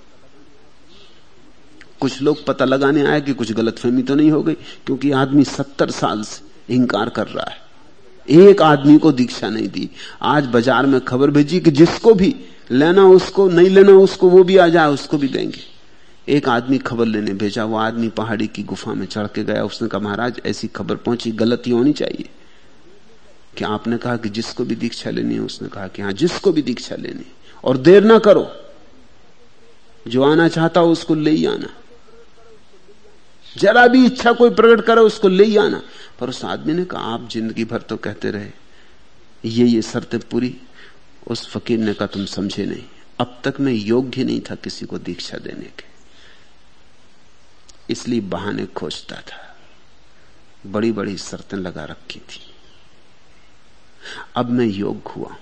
कुछ लोग पता लगाने आए कि कुछ गलतफहमी तो नहीं हो गई, क्योंकि आदमी 70 साल से इंकार कर रहा है, एक आदमी को दीक्षा नहीं दी। आज बाजार में खबर भेजी कि जिसको भी लेना उसको, नहीं लेना उसको, वो भी आ जाए उसको भी देंगे। एक आदमी खबर लेने भेजा, वो आदमी पहाड़ी की गुफा में चढ़ के गया। उसने कहा महाराज ऐसी खबर पहुंची, गलती होनी चाहिए कि आपने कहा कि जिसको भी दीक्षा लेनी है। उसने कहा कि हाँ जिसको भी दीक्षा लेनी, और देर ना करो, जो आना चाहता हो उसको ले ही आना, जरा भी इच्छा कोई प्रकट करे उसको ले ही आना। पर उस आदमी ने कहा आप जिंदगी भर तो कहते रहे ये शर्तें पूरी। उस फकीर ने कहा तुम समझे नहीं, अब तक मैं योग्य नहीं था किसी को दीक्षा देने के, इसलिए बहाने खोजता था, बड़ी बड़ी शर्तें लगा रखी थी। अब मैं योग्य हुआ,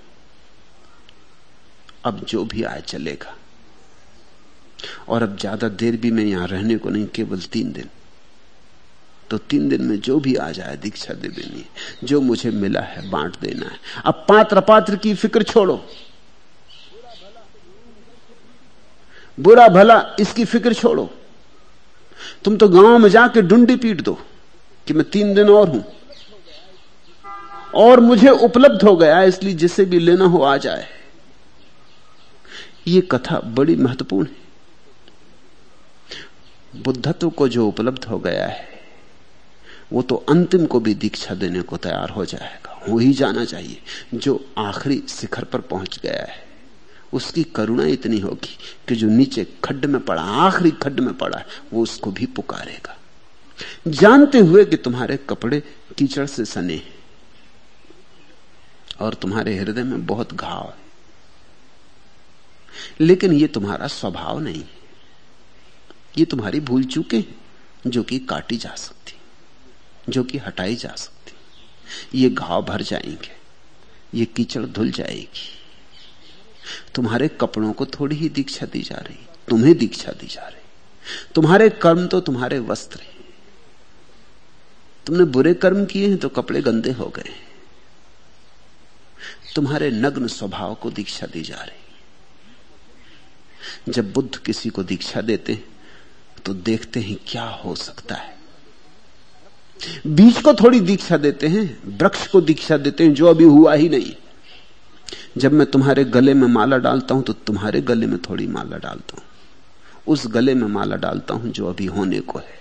अब जो भी आए चलेगा। और अब ज्यादा देर भी मैं यहां रहने को नहीं, केवल 3 दिन। तो 3 दिन में जो भी आ जाए दीक्षा दे देनी है, जो मुझे मिला है बांट देना है। अब पात्र पात्र की फिक्र छोड़ो, बुरा भला इसकी फिक्र छोड़ो। तुम तो गांव में जाके डुंडी पीट दो कि मैं 3 दिन और हूं और मुझे उपलब्ध हो गया, इसलिए जिसे भी लेना हो आ जाए। ये कथा बड़ी महत्वपूर्ण है। बुद्धत्व को जो उपलब्ध हो गया है वो तो अंतिम को भी दीक्षा देने को तैयार हो जाएगा, हो ही जाना चाहिए। जो आखिरी शिखर पर पहुंच गया है उसकी करुणा इतनी होगी कि जो नीचे खड्ड में पड़ा, आखिरी खड्ड में पड़ा है, वो उसको भी पुकारेगा, जानते हुए कि तुम्हारे कपड़े कीचड़ से सने हैं और तुम्हारे हृदय में बहुत घाव है, लेकिन ये तुम्हारा स्वभाव नहीं है, ये तुम्हारी भूल चूकें हैं जो कि काटी जा सकती, जो कि हटाई जा सकती। ये घाव भर जाएंगे, ये कीचड़ धुल जाएगी। तुम्हारे कपड़ों को थोड़ी ही दीक्षा दी जा रही, तुम्हें दीक्षा दी जा रही। तुम्हारे कर्म तो तुम्हारे वस्त्र हैं, तुमने बुरे कर्म किए हैं तो कपड़े गंदे हो गए। तुम्हारे नग्न स्वभाव को दीक्षा दी जा रही। जब बुद्ध किसी को दीक्षा देते हैं तो देखते हैं क्या हो सकता है। बीज को थोड़ी दीक्षा देते हैं, वृक्ष को दीक्षा देते हैं जो अभी हुआ ही नहीं। जब मैं तुम्हारे गले में माला डालता हूं तो तुम्हारे गले में थोड़ी माला डालता हूं, उस गले में माला डालता हूं जो अभी होने को है।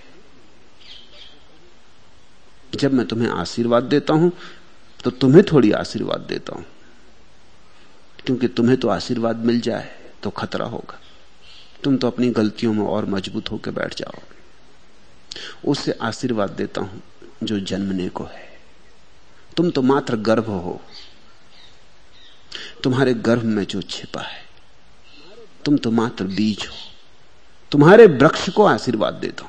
जब मैं तुम्हें आशीर्वाद देता हूं तो तुम्हें थोड़ी आशीर्वाद देता हूं, क्योंकि तुम्हें तो आशीर्वाद मिल जाए तो खतरा होगा, तुम तो अपनी गलतियों में और मजबूत होकर बैठ जाओगे। उससे आशीर्वाद देता हूं जो जन्मने को है। तुम तो मात्र गर्भ हो, तुम्हारे गर्भ में जो छिपा है, तुम तो मात्र बीज हो। तुम्हारे वृक्ष को आशीर्वाद देता हूं।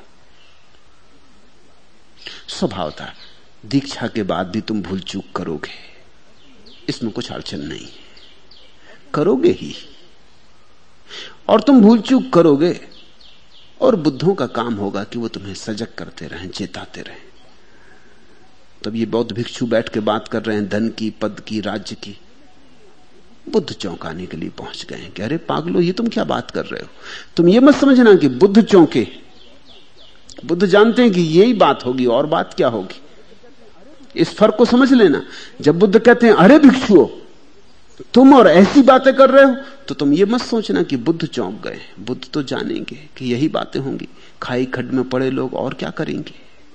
स्वभावतः दीक्षा के बाद भी तुम भूल चूक करोगे, इसमें कुछ अड़चन नहीं, करोगे ही। और तुम भूल चूक करोगे और बुद्धों का काम होगा कि वो तुम्हें सजग करते रहें, चेताते रहें। तब ये बौद्ध भिक्षु बैठ के बात कर रहे हैं धन की, पद की, राज्य की। बुद्ध चौंकाने के लिए पहुंच गए कि अरे पागलो, ये तुम क्या बात कर रहे हो। तुम ये मत समझना कि बुद्ध चौंके, बुद्ध जानते हैं कि यही बात होगी और बात क्या होगी। इस फर्क को समझ लेना। जब बुद्ध कहते हैं अरे भिक्षुओं तुम और ऐसी बातें कर रहे हो, तो तुम ये मत सोचना कि बुद्ध चौंक गए। बुद्ध तो जानेंगे कि यही बातें होंगी। खाई खड्ड में पड़े लोग और क्या करेंगे।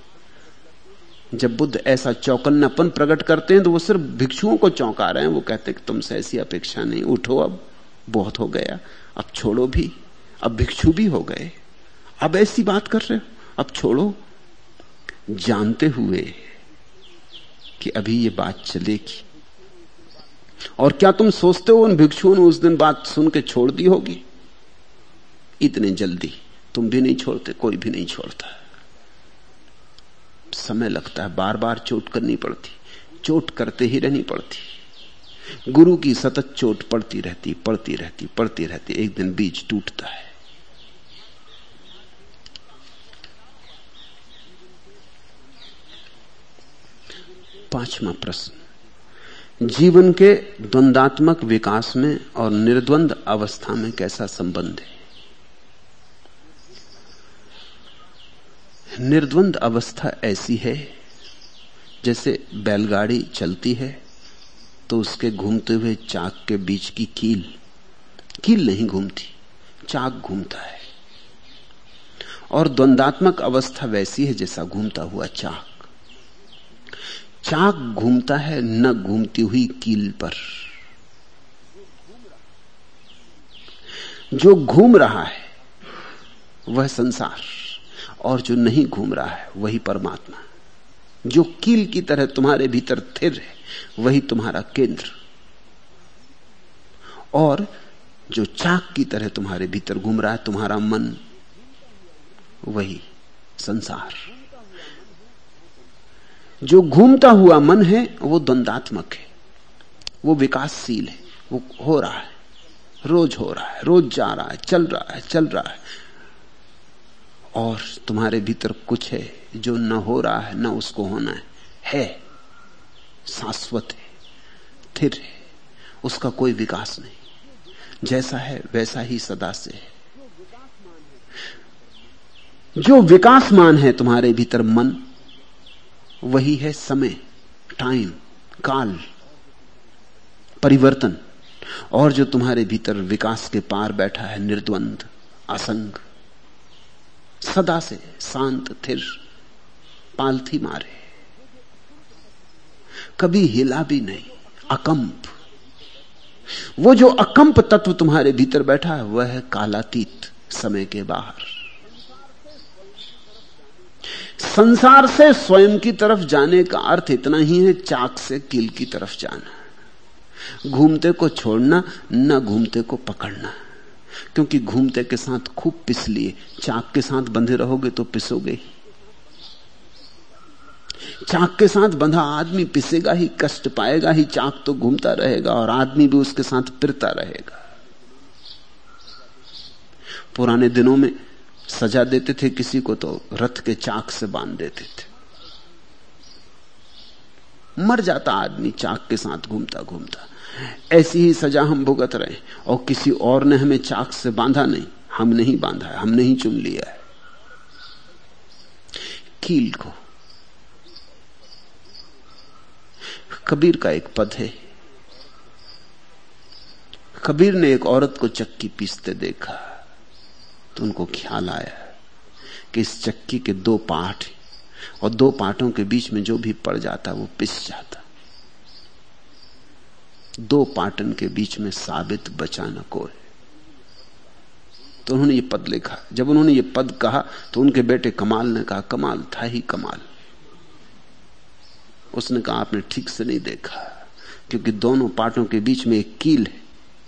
जब बुद्ध ऐसा चौकन्नापन प्रकट करते हैं तो वो सिर्फ भिक्षुओं को चौंका रहे हैं। वो कहते हैं कि तुमसे ऐसी अपेक्षा नहीं, उठो, अब बहुत हो गया, अब छोड़ो भी, अब भिक्षु भी हो गए, अब ऐसी बात कर रहे हो, अब छोड़ो, जानते हुए कि अभी ये बात चलेगी। और क्या तुम सोचते हो उन भिक्षुओं ने उस दिन बात सुन के छोड़ दी होगी? इतने जल्दी तुम भी नहीं छोड़ते, कोई भी नहीं छोड़ता। समय लगता है, बार बार चोट करनी पड़ती, चोट करते ही रहनी पड़ती। गुरु की सतत चोट पड़ती रहती, पड़ती रहती, पड़ती रहती। एक दिन बीज टूटता है। पांचवा प्रश्न, जीवन के द्वंद्वात्मक विकास में और निर्द्वंद अवस्था में कैसा संबंध है? निर्द्वंद अवस्था ऐसी है जैसे बैलगाड़ी चलती है तो उसके घूमते हुए चाक के बीच की कील नहीं घूमती, चाक घूमता है। और द्वंद्वात्मक अवस्था वैसी है जैसा घूमता हुआ चाक। चाक घूमता है न घूमती हुई कील पर। जो घूम रहा है वह संसार, और जो नहीं घूम रहा है वही परमात्मा। जो कील की तरह तुम्हारे भीतर स्थिर है वही तुम्हारा केंद्र। और जो चाक की तरह तुम्हारे भीतर घूम रहा है, तुम्हारा मन, वही संसार। जो घूमता हुआ मन है वो द्वंदात्मक है, वो विकासशील है, वो हो रहा है, रोज हो रहा है, रोज जा रहा है, चल रहा है, चल रहा है। और तुम्हारे भीतर कुछ है जो न हो रहा है, न उसको होना है शाश्वत है, स्थिर है, उसका कोई विकास नहीं, जैसा है वैसा ही सदा से है। जो विकासमान है तुम्हारे भीतर मन, वही है समय, टाइम, काल, परिवर्तन। और जो तुम्हारे भीतर विकास के पार बैठा है, निर्द्वंद, असंग, सदा से शांत, स्थिर, पालथी मारे, कभी हिला भी नहीं, अकंप। वो जो अकंप तत्व तुम्हारे भीतर बैठा है वह है कालातीत, समय के बाहर। संसार से स्वयं की तरफ जाने का अर्थ इतना ही है, चाक से कील की तरफ जाना। घूमते को छोड़ना, न घूमते को पकड़ना। क्योंकि घूमते के साथ खूब पिस लिए, चाक के साथ बंधे रहोगे तो पिसोगे ही। चाक के साथ बंधा आदमी पिसेगा ही, कष्ट पाएगा ही। चाक तो घूमता रहेगा और आदमी भी उसके साथ फिरता रहेगा। पुराने दिनों में सजा देते थे किसी को तो रथ के चाक से बांध देते थे, मर जाता आदमी चाक के साथ घूमता घूमता। ऐसी ही सजा हम भुगत रहे हैं, और किसी और ने हमें चाक से बांधा नहीं, हमने ही बांधा है, हमने ही चुन लिया है कील को। कबीर का एक पद है, कबीर ने एक औरत को चक्की पीसते देखा तो उनको ख्याल आया कि इस चक्की के 2 पार्ट और 2 पार्टों के बीच में जो भी पड़ जाता वो पिस जाता। 2 पाटन के बीच में साबित बचा न कोई। तो उन्होंने ये पद लिखा। जब उन्होंने ये पद कहा तो उनके बेटे कमाल ने कहा, कमाल था ही कमाल। उसने कहा, आपने ठीक से नहीं देखा, क्योंकि दोनों पाटों के बीच में एक कील है।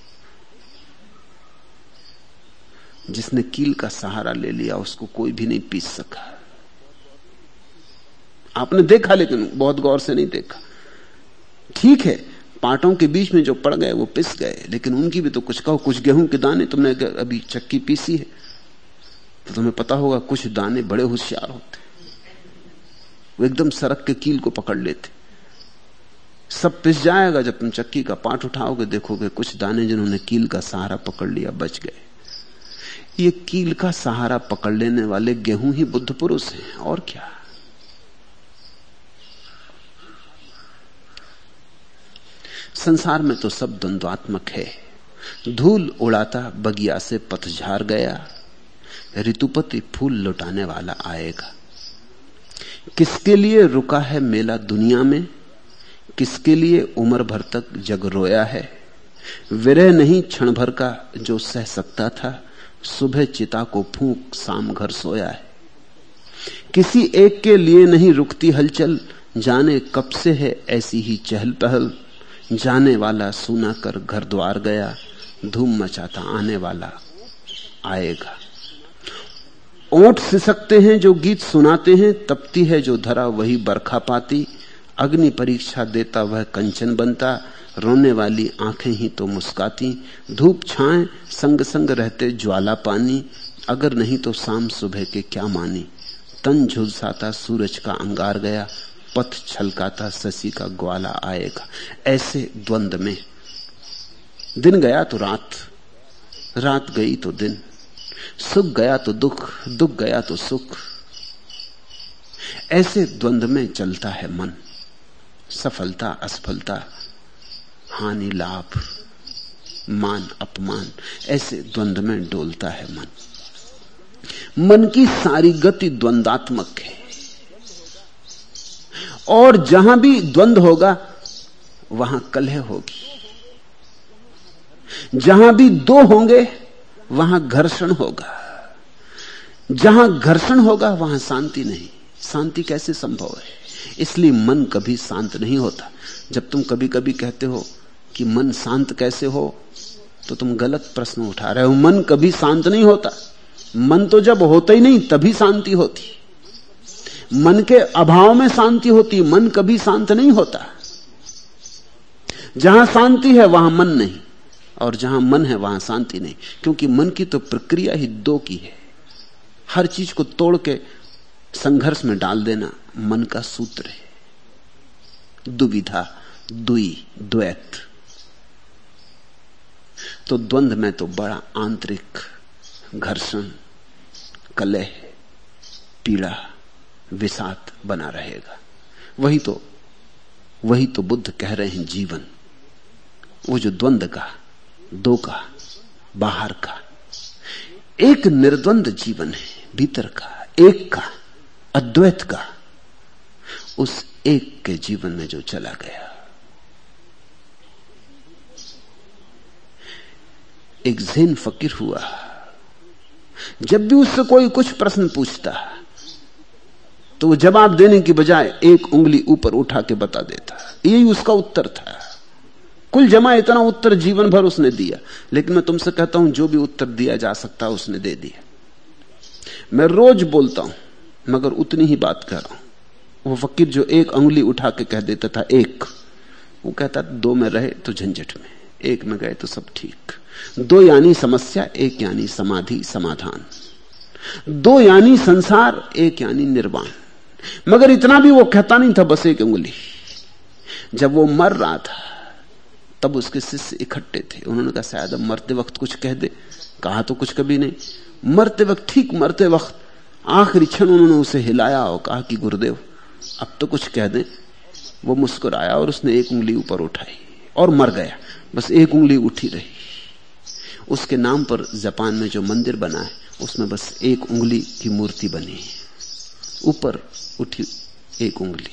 जिसने कील का सहारा ले लिया उसको कोई भी नहीं पीस सका। आपने देखा लेकिन बहुत गौर से नहीं देखा। ठीक है, पाटों के बीच में जो पड़ गए वो पिस गए, लेकिन उनकी भी तो कुछ कहो। कुछ गेहूं के दाने तुमने अभी चक्की पीसी है तो तुम्हें पता होगा कुछ दाने बड़े होशियार होते, वो एकदम सड़क के कील को पकड़ लेते। सब पिस जाएगा, जब तुम चक्की का पाट उठाओगे देखोगे कुछ दाने जिन्होंने कील का सहारा पकड़ लिया बच गए। ये कील का सहारा पकड़ लेने वाले गेहूं ही बुद्ध पुरुष हैं, और क्या। संसार में तो सब द्वंद्वात्मक है। धूल उड़ाता बगिया से पतझार गया, ऋतुपति फूल लौटाने वाला आएगा। किसके लिए रुका है मेला दुनिया में, किसके लिए उम्र भर तक जग रोया है। विरह नहीं क्षण भर का जो सह सकता था, सुबह चिता को फूंक शाम घर सोया है। किसी एक के लिए नहीं रुकती हलचल, जाने कब से है ऐसी ही चहल पहल। जाने वाला सुना कर घर द्वार गया, धूम मचाता आने वाला आएगा। ओंठ सिसकते हैं जो गीत सुनाते हैं, तपती है जो धरा वही बरखा पाती। अग्नि परीक्षा देता वह कंचन बनता, रोने वाली आंखें ही तो मुस्काती। धूप छाएं संग संग रहते ज्वाला पानी, अगर नहीं तो शाम सुबह के क्या मानी। तन झुलसाता सूरज का अंगार गया, पथ छलकाता शशि का ग्वाला आएगा। ऐसे द्वंद में दिन गया तो रात, रात गई तो दिन, सुख गया तो दुख, दुख गया तो सुख। ऐसे द्वंद में चलता है मन, सफलता असफलता, हानि लाभ, मान अपमान, ऐसे द्वंद में डोलता है मन। मन की सारी गति द्वंदात्मक है, और जहां भी द्वंद होगा वहां कलह होगी। जहां भी 2 होंगे वहां घर्षण होगा। जहां घर्षण होगा वहां शांति नहीं। शांति कैसे संभव है? इसलिए मन कभी शांत नहीं होता। जब तुम कभी कभी कहते हो कि मन शांत कैसे हो, तो तुम गलत प्रश्न उठा रहे हो। मन कभी शांत नहीं होता। मन तो जब होता ही नहीं तभी शांति होती। मन के अभाव में शांति होती। मन कभी शांत नहीं होता। जहां शांति है वहां मन नहीं, और जहां मन है वहां शांति नहीं। क्योंकि मन की तो प्रक्रिया ही दो की है। हर चीज को तोड़ के संघर्ष में डाल देना मन का सूत्र है। दुविधा, दुई, द्वैत। तो द्वंद्व में तो बड़ा आंतरिक घर्षण, कलह, पीड़ा, विषाद बना रहेगा। वही तो बुद्ध कह रहे हैं जीवन। वो जो द्वंद्व का, दो का, बाहर का, एक निर्द्वंद जीवन है, भीतर का, एक का, अद्वैत का। उस एक के जीवन में जो चला गया। एक ज़ेन फकीर हुआ, जब भी उससे कोई कुछ प्रश्न पूछता तो वो जवाब देने की बजाय एक उंगली ऊपर उठा के बता देता। यही उसका उत्तर था। कुल जमा इतना उत्तर जीवन भर उसने दिया। लेकिन मैं तुमसे कहता हूं जो भी उत्तर दिया जा सकता उसने दे दिया। मैं रोज बोलता हूं मगर उतनी ही बात कह रहा हूं। वो फकीर जो एक उंगली उठा के कह देता था एक, वो कहता दो में रहे तो झंझट में, एक में गए तो सब ठीक। दो यानी समस्या, एक यानी समाधि समाधान। दो यानी संसार, एक यानी निर्वाण। मगर इतना भी वो कहता नहीं था, बस एक उंगली। जब वो मर रहा था तब उसके शिष्य इकट्ठे थे। उन्होंने कहा शायद अब मरते वक्त कुछ कह दे। कहा तो कुछ कभी नहीं। मरते वक्त, ठीक मरते वक्त आखिरी क्षण उन्होंने उसे हिलाया और कहा कि गुरुदेव अब तो कुछ कह दे। वो मुस्कुराया और उसने एक उंगली ऊपर उठाई और मर गया। बस एक उंगली उठी रही। उसके नाम पर जापान में जो मंदिर बना है उसमें बस एक उंगली की मूर्ति बनी है, ऊपर उठी एक उंगली।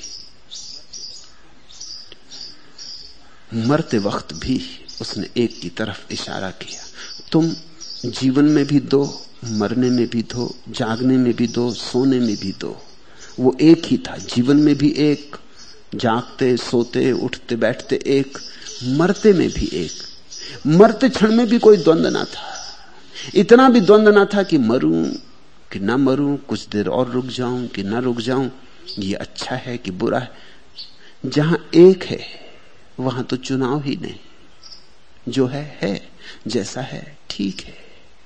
मरते वक्त भी उसने एक की तरफ इशारा किया। तुम जीवन में भी दो, मरने में भी दो, जागने में भी दो, सोने में भी दो। वो एक ही था। जीवन में भी एक, जागते सोते उठते बैठते एक, मरते में भी एक। मरते क्षण में भी कोई द्वंद्व ना था। इतना भी द्वंद्व ना था कि मरूं कि ना मरूं, कुछ देर और रुक जाऊं कि ना रुक जाऊं, ये अच्छा है कि बुरा है। जहां एक है वहां तो चुनाव ही नहीं। जो है, जैसा है ठीक है।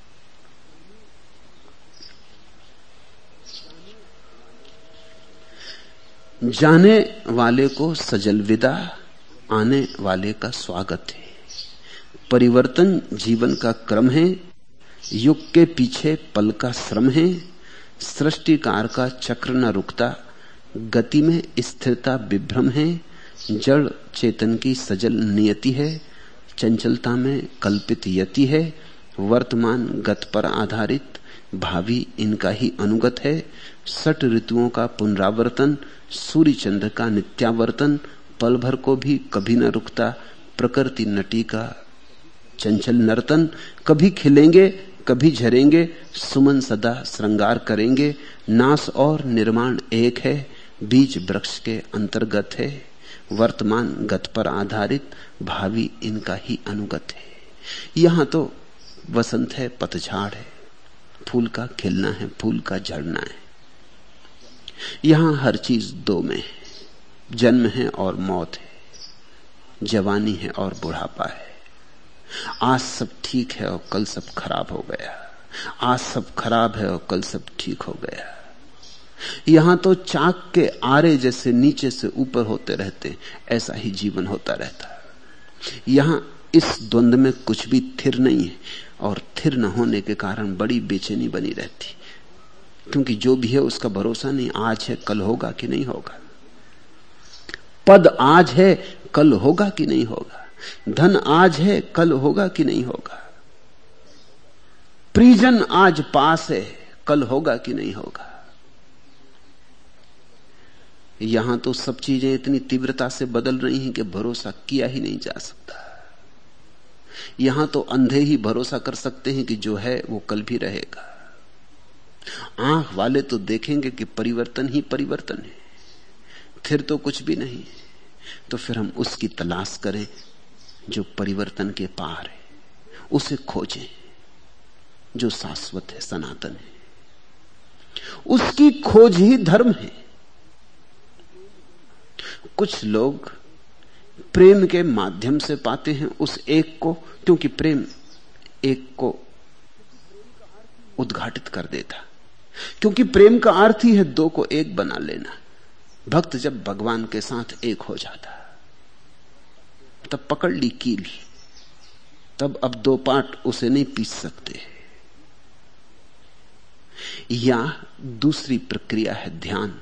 जाने वाले को सजल विदा, आने वाले का स्वागत है। परिवर्तन जीवन का क्रम है, युग के पीछे पल का श्रम है। सृष्टिकार का चक्र न रुकता, गति में स्थिरता विभ्रम है। जड़ चेतन की सजल नियति है, चंचलता में कल्पित यति है। वर्तमान गत पर आधारित, भावी इनका ही अनुगत है। सट ऋतुओं का पुनरावर्तन, सूर्य चंद्र का नित्यावर्तन। पल भर को भी कभी न रुकता, प्रकृति नटी का चंचल नर्तन। कभी खिलेंगे कभी झरेंगे, सुमन सदा श्रृंगार करेंगे। नाश और निर्माण एक है, बीज वृक्ष के अंतर्गत है। वर्तमान गत पर आधारित, भावी इनका ही अनुगत है। यहां तो वसंत है, पतझड़ है, फूल का खिलना है, फूल का झड़ना है। यहां हर चीज दो में है। जन्म है और मौत है, जवानी है और बुढ़ापा है। आज सब ठीक है और कल सब खराब हो गया। आज सब खराब है और कल सब ठीक हो गया। यहां तो चाक के आरे जैसे नीचे से ऊपर होते रहते, ऐसा ही जीवन होता रहता है। यहां इस द्वंद्व में कुछ भी स्थिर नहीं है, और स्थिर न होने के कारण बड़ी बेचैनी बनी रहती। क्योंकि जो भी है उसका भरोसा नहीं। आज है, कल होगा कि नहीं होगा। पद आज है, कल होगा कि नहीं होगा। धन आज है, कल होगा कि नहीं होगा। परिजन आज पास है, कल होगा कि नहीं होगा। यहां तो सब चीजें इतनी तीव्रता से बदल रही हैं कि भरोसा किया ही नहीं जा सकता। यहां तो अंधे ही भरोसा कर सकते हैं कि जो है वो कल भी रहेगा। आंख वाले तो देखेंगे कि परिवर्तन ही परिवर्तन है, फिर तो कुछ भी नहीं। तो फिर हम उसकी तलाश करें जो परिवर्तन के पार है, उसे खोजें जो शाश्वत है, सनातन है। उसकी खोज ही धर्म है। कुछ लोग प्रेम के माध्यम से पाते हैं उस एक को, क्योंकि प्रेम एक को उद्घाटित कर देता, क्योंकि प्रेम का अर्थ ही है दो को एक बना लेना। भक्त जब भगवान के साथ एक हो जाता तब पकड़ ली कील, तब अब दो पार्ट उसे नहीं पीस सकते। या दूसरी प्रक्रिया है ध्यान।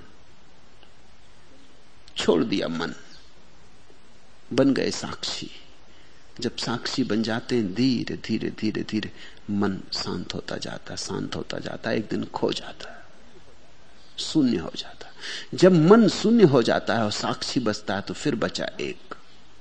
छोड़ दिया मन, बन गए साक्षी। जब साक्षी बन जाते हैं धीरे धीरे धीरे धीरे मन शांत होता जाता, शांत होता जाता, एक दिन खो जाता, शून्य हो जाता। जब मन शून्य हो जाता है और साक्षी बचता है तो फिर बचा एक।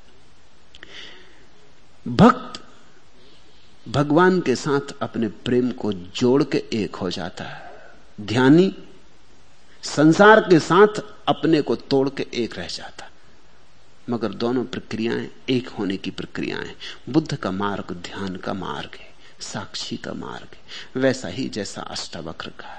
भक्त भगवान के साथ अपने प्रेम को जोड़ के एक हो जाता है। ध्यानी संसार के साथ अपने को तोड़ के एक रह जाता। मगर दोनों प्रक्रियाएं एक होने की प्रक्रियाएं। बुद्ध का मार्ग ध्यान का मार्ग है, साक्षी का मार्ग है, वैसा ही जैसा अष्टावक्र का।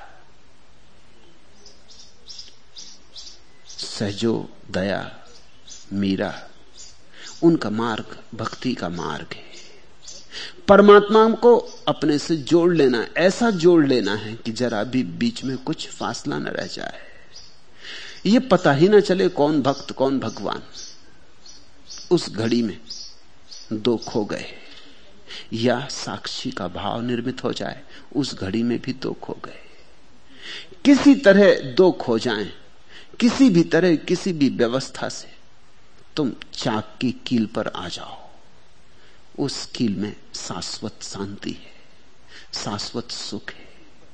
सहजो, दया, मीरा, उनका मार्ग भक्ति का मार्ग है। परमात्मा को अपने से जोड़ लेना, ऐसा जोड़ लेना है कि जरा भी बीच में कुछ फासला न रह जाए, ये पता ही ना चले कौन भक्त कौन भगवान। उस घड़ी में दो खो गए। या साक्षी का भाव निर्मित हो जाए, उस घड़ी में भी दो खो गए। किसी तरह दो खो जाएं, किसी भी तरह किसी भी व्यवस्था से तुम चाक की कील पर आ जाओ। उस कील में शाश्वत शांति है, शाश्वत सुख है।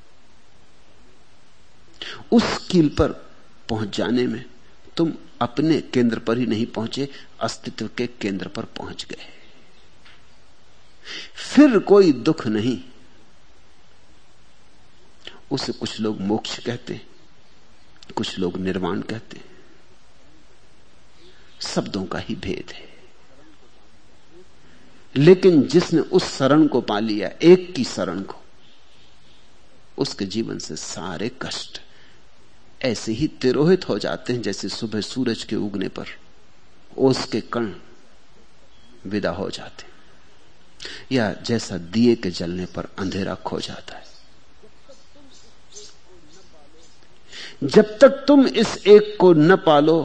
उस कील पर पहुंच जाने में तुम अपने केंद्र पर ही नहीं पहुंचे, अस्तित्व के केंद्र पर पहुंच गए। फिर कोई दुख नहीं। उसे कुछ लोग मोक्ष कहते हैं, कुछ लोग निर्वाण कहते हैं। शब्दों का ही भेद है। लेकिन जिसने उस शरण को पा लिया, एक की शरण को, उसके जीवन से सारे कष्ट ऐसे ही तिरोहित हो जाते हैं जैसे सुबह सूरज के उगने पर ओस के कण विदा हो जाते, या जैसा दिए के जलने पर अंधेरा खो जाता है। जब तक तुम इस एक को न पालो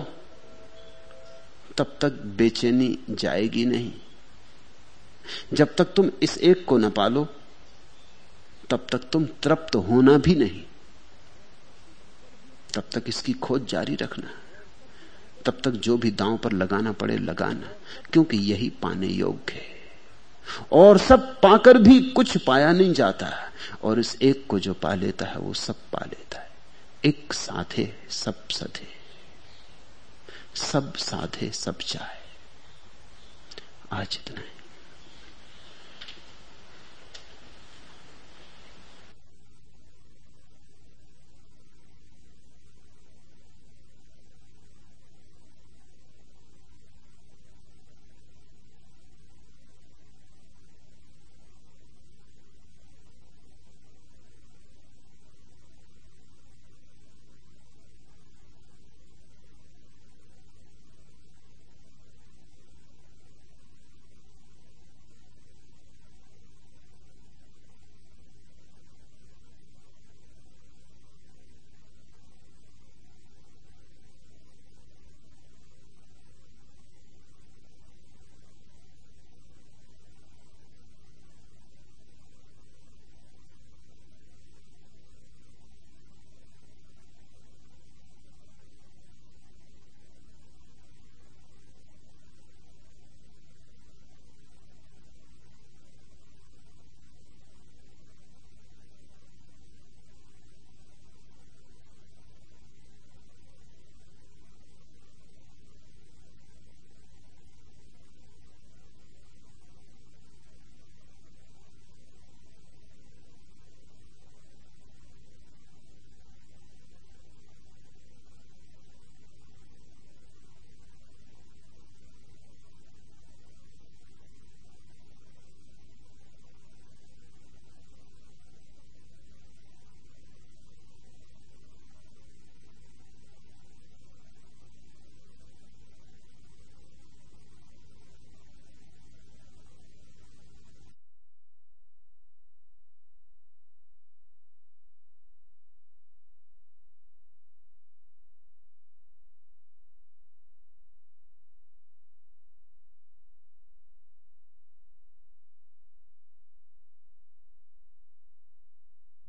तब तक बेचैनी जाएगी नहीं। जब तक तुम इस एक को न पालो तब तक तुम तृप्त होना भी नहीं। तब तक इसकी खोज जारी रखना, तब तक जो भी दांव पर लगाना पड़े लगाना, क्योंकि यही पाने योग्य है। और सब पाकर भी कुछ पाया नहीं जाता, और इस एक को जो पा लेता है वो सब पा लेता है। एक साधे सब सधे, सब साधे सब चाहे। आज इतना है।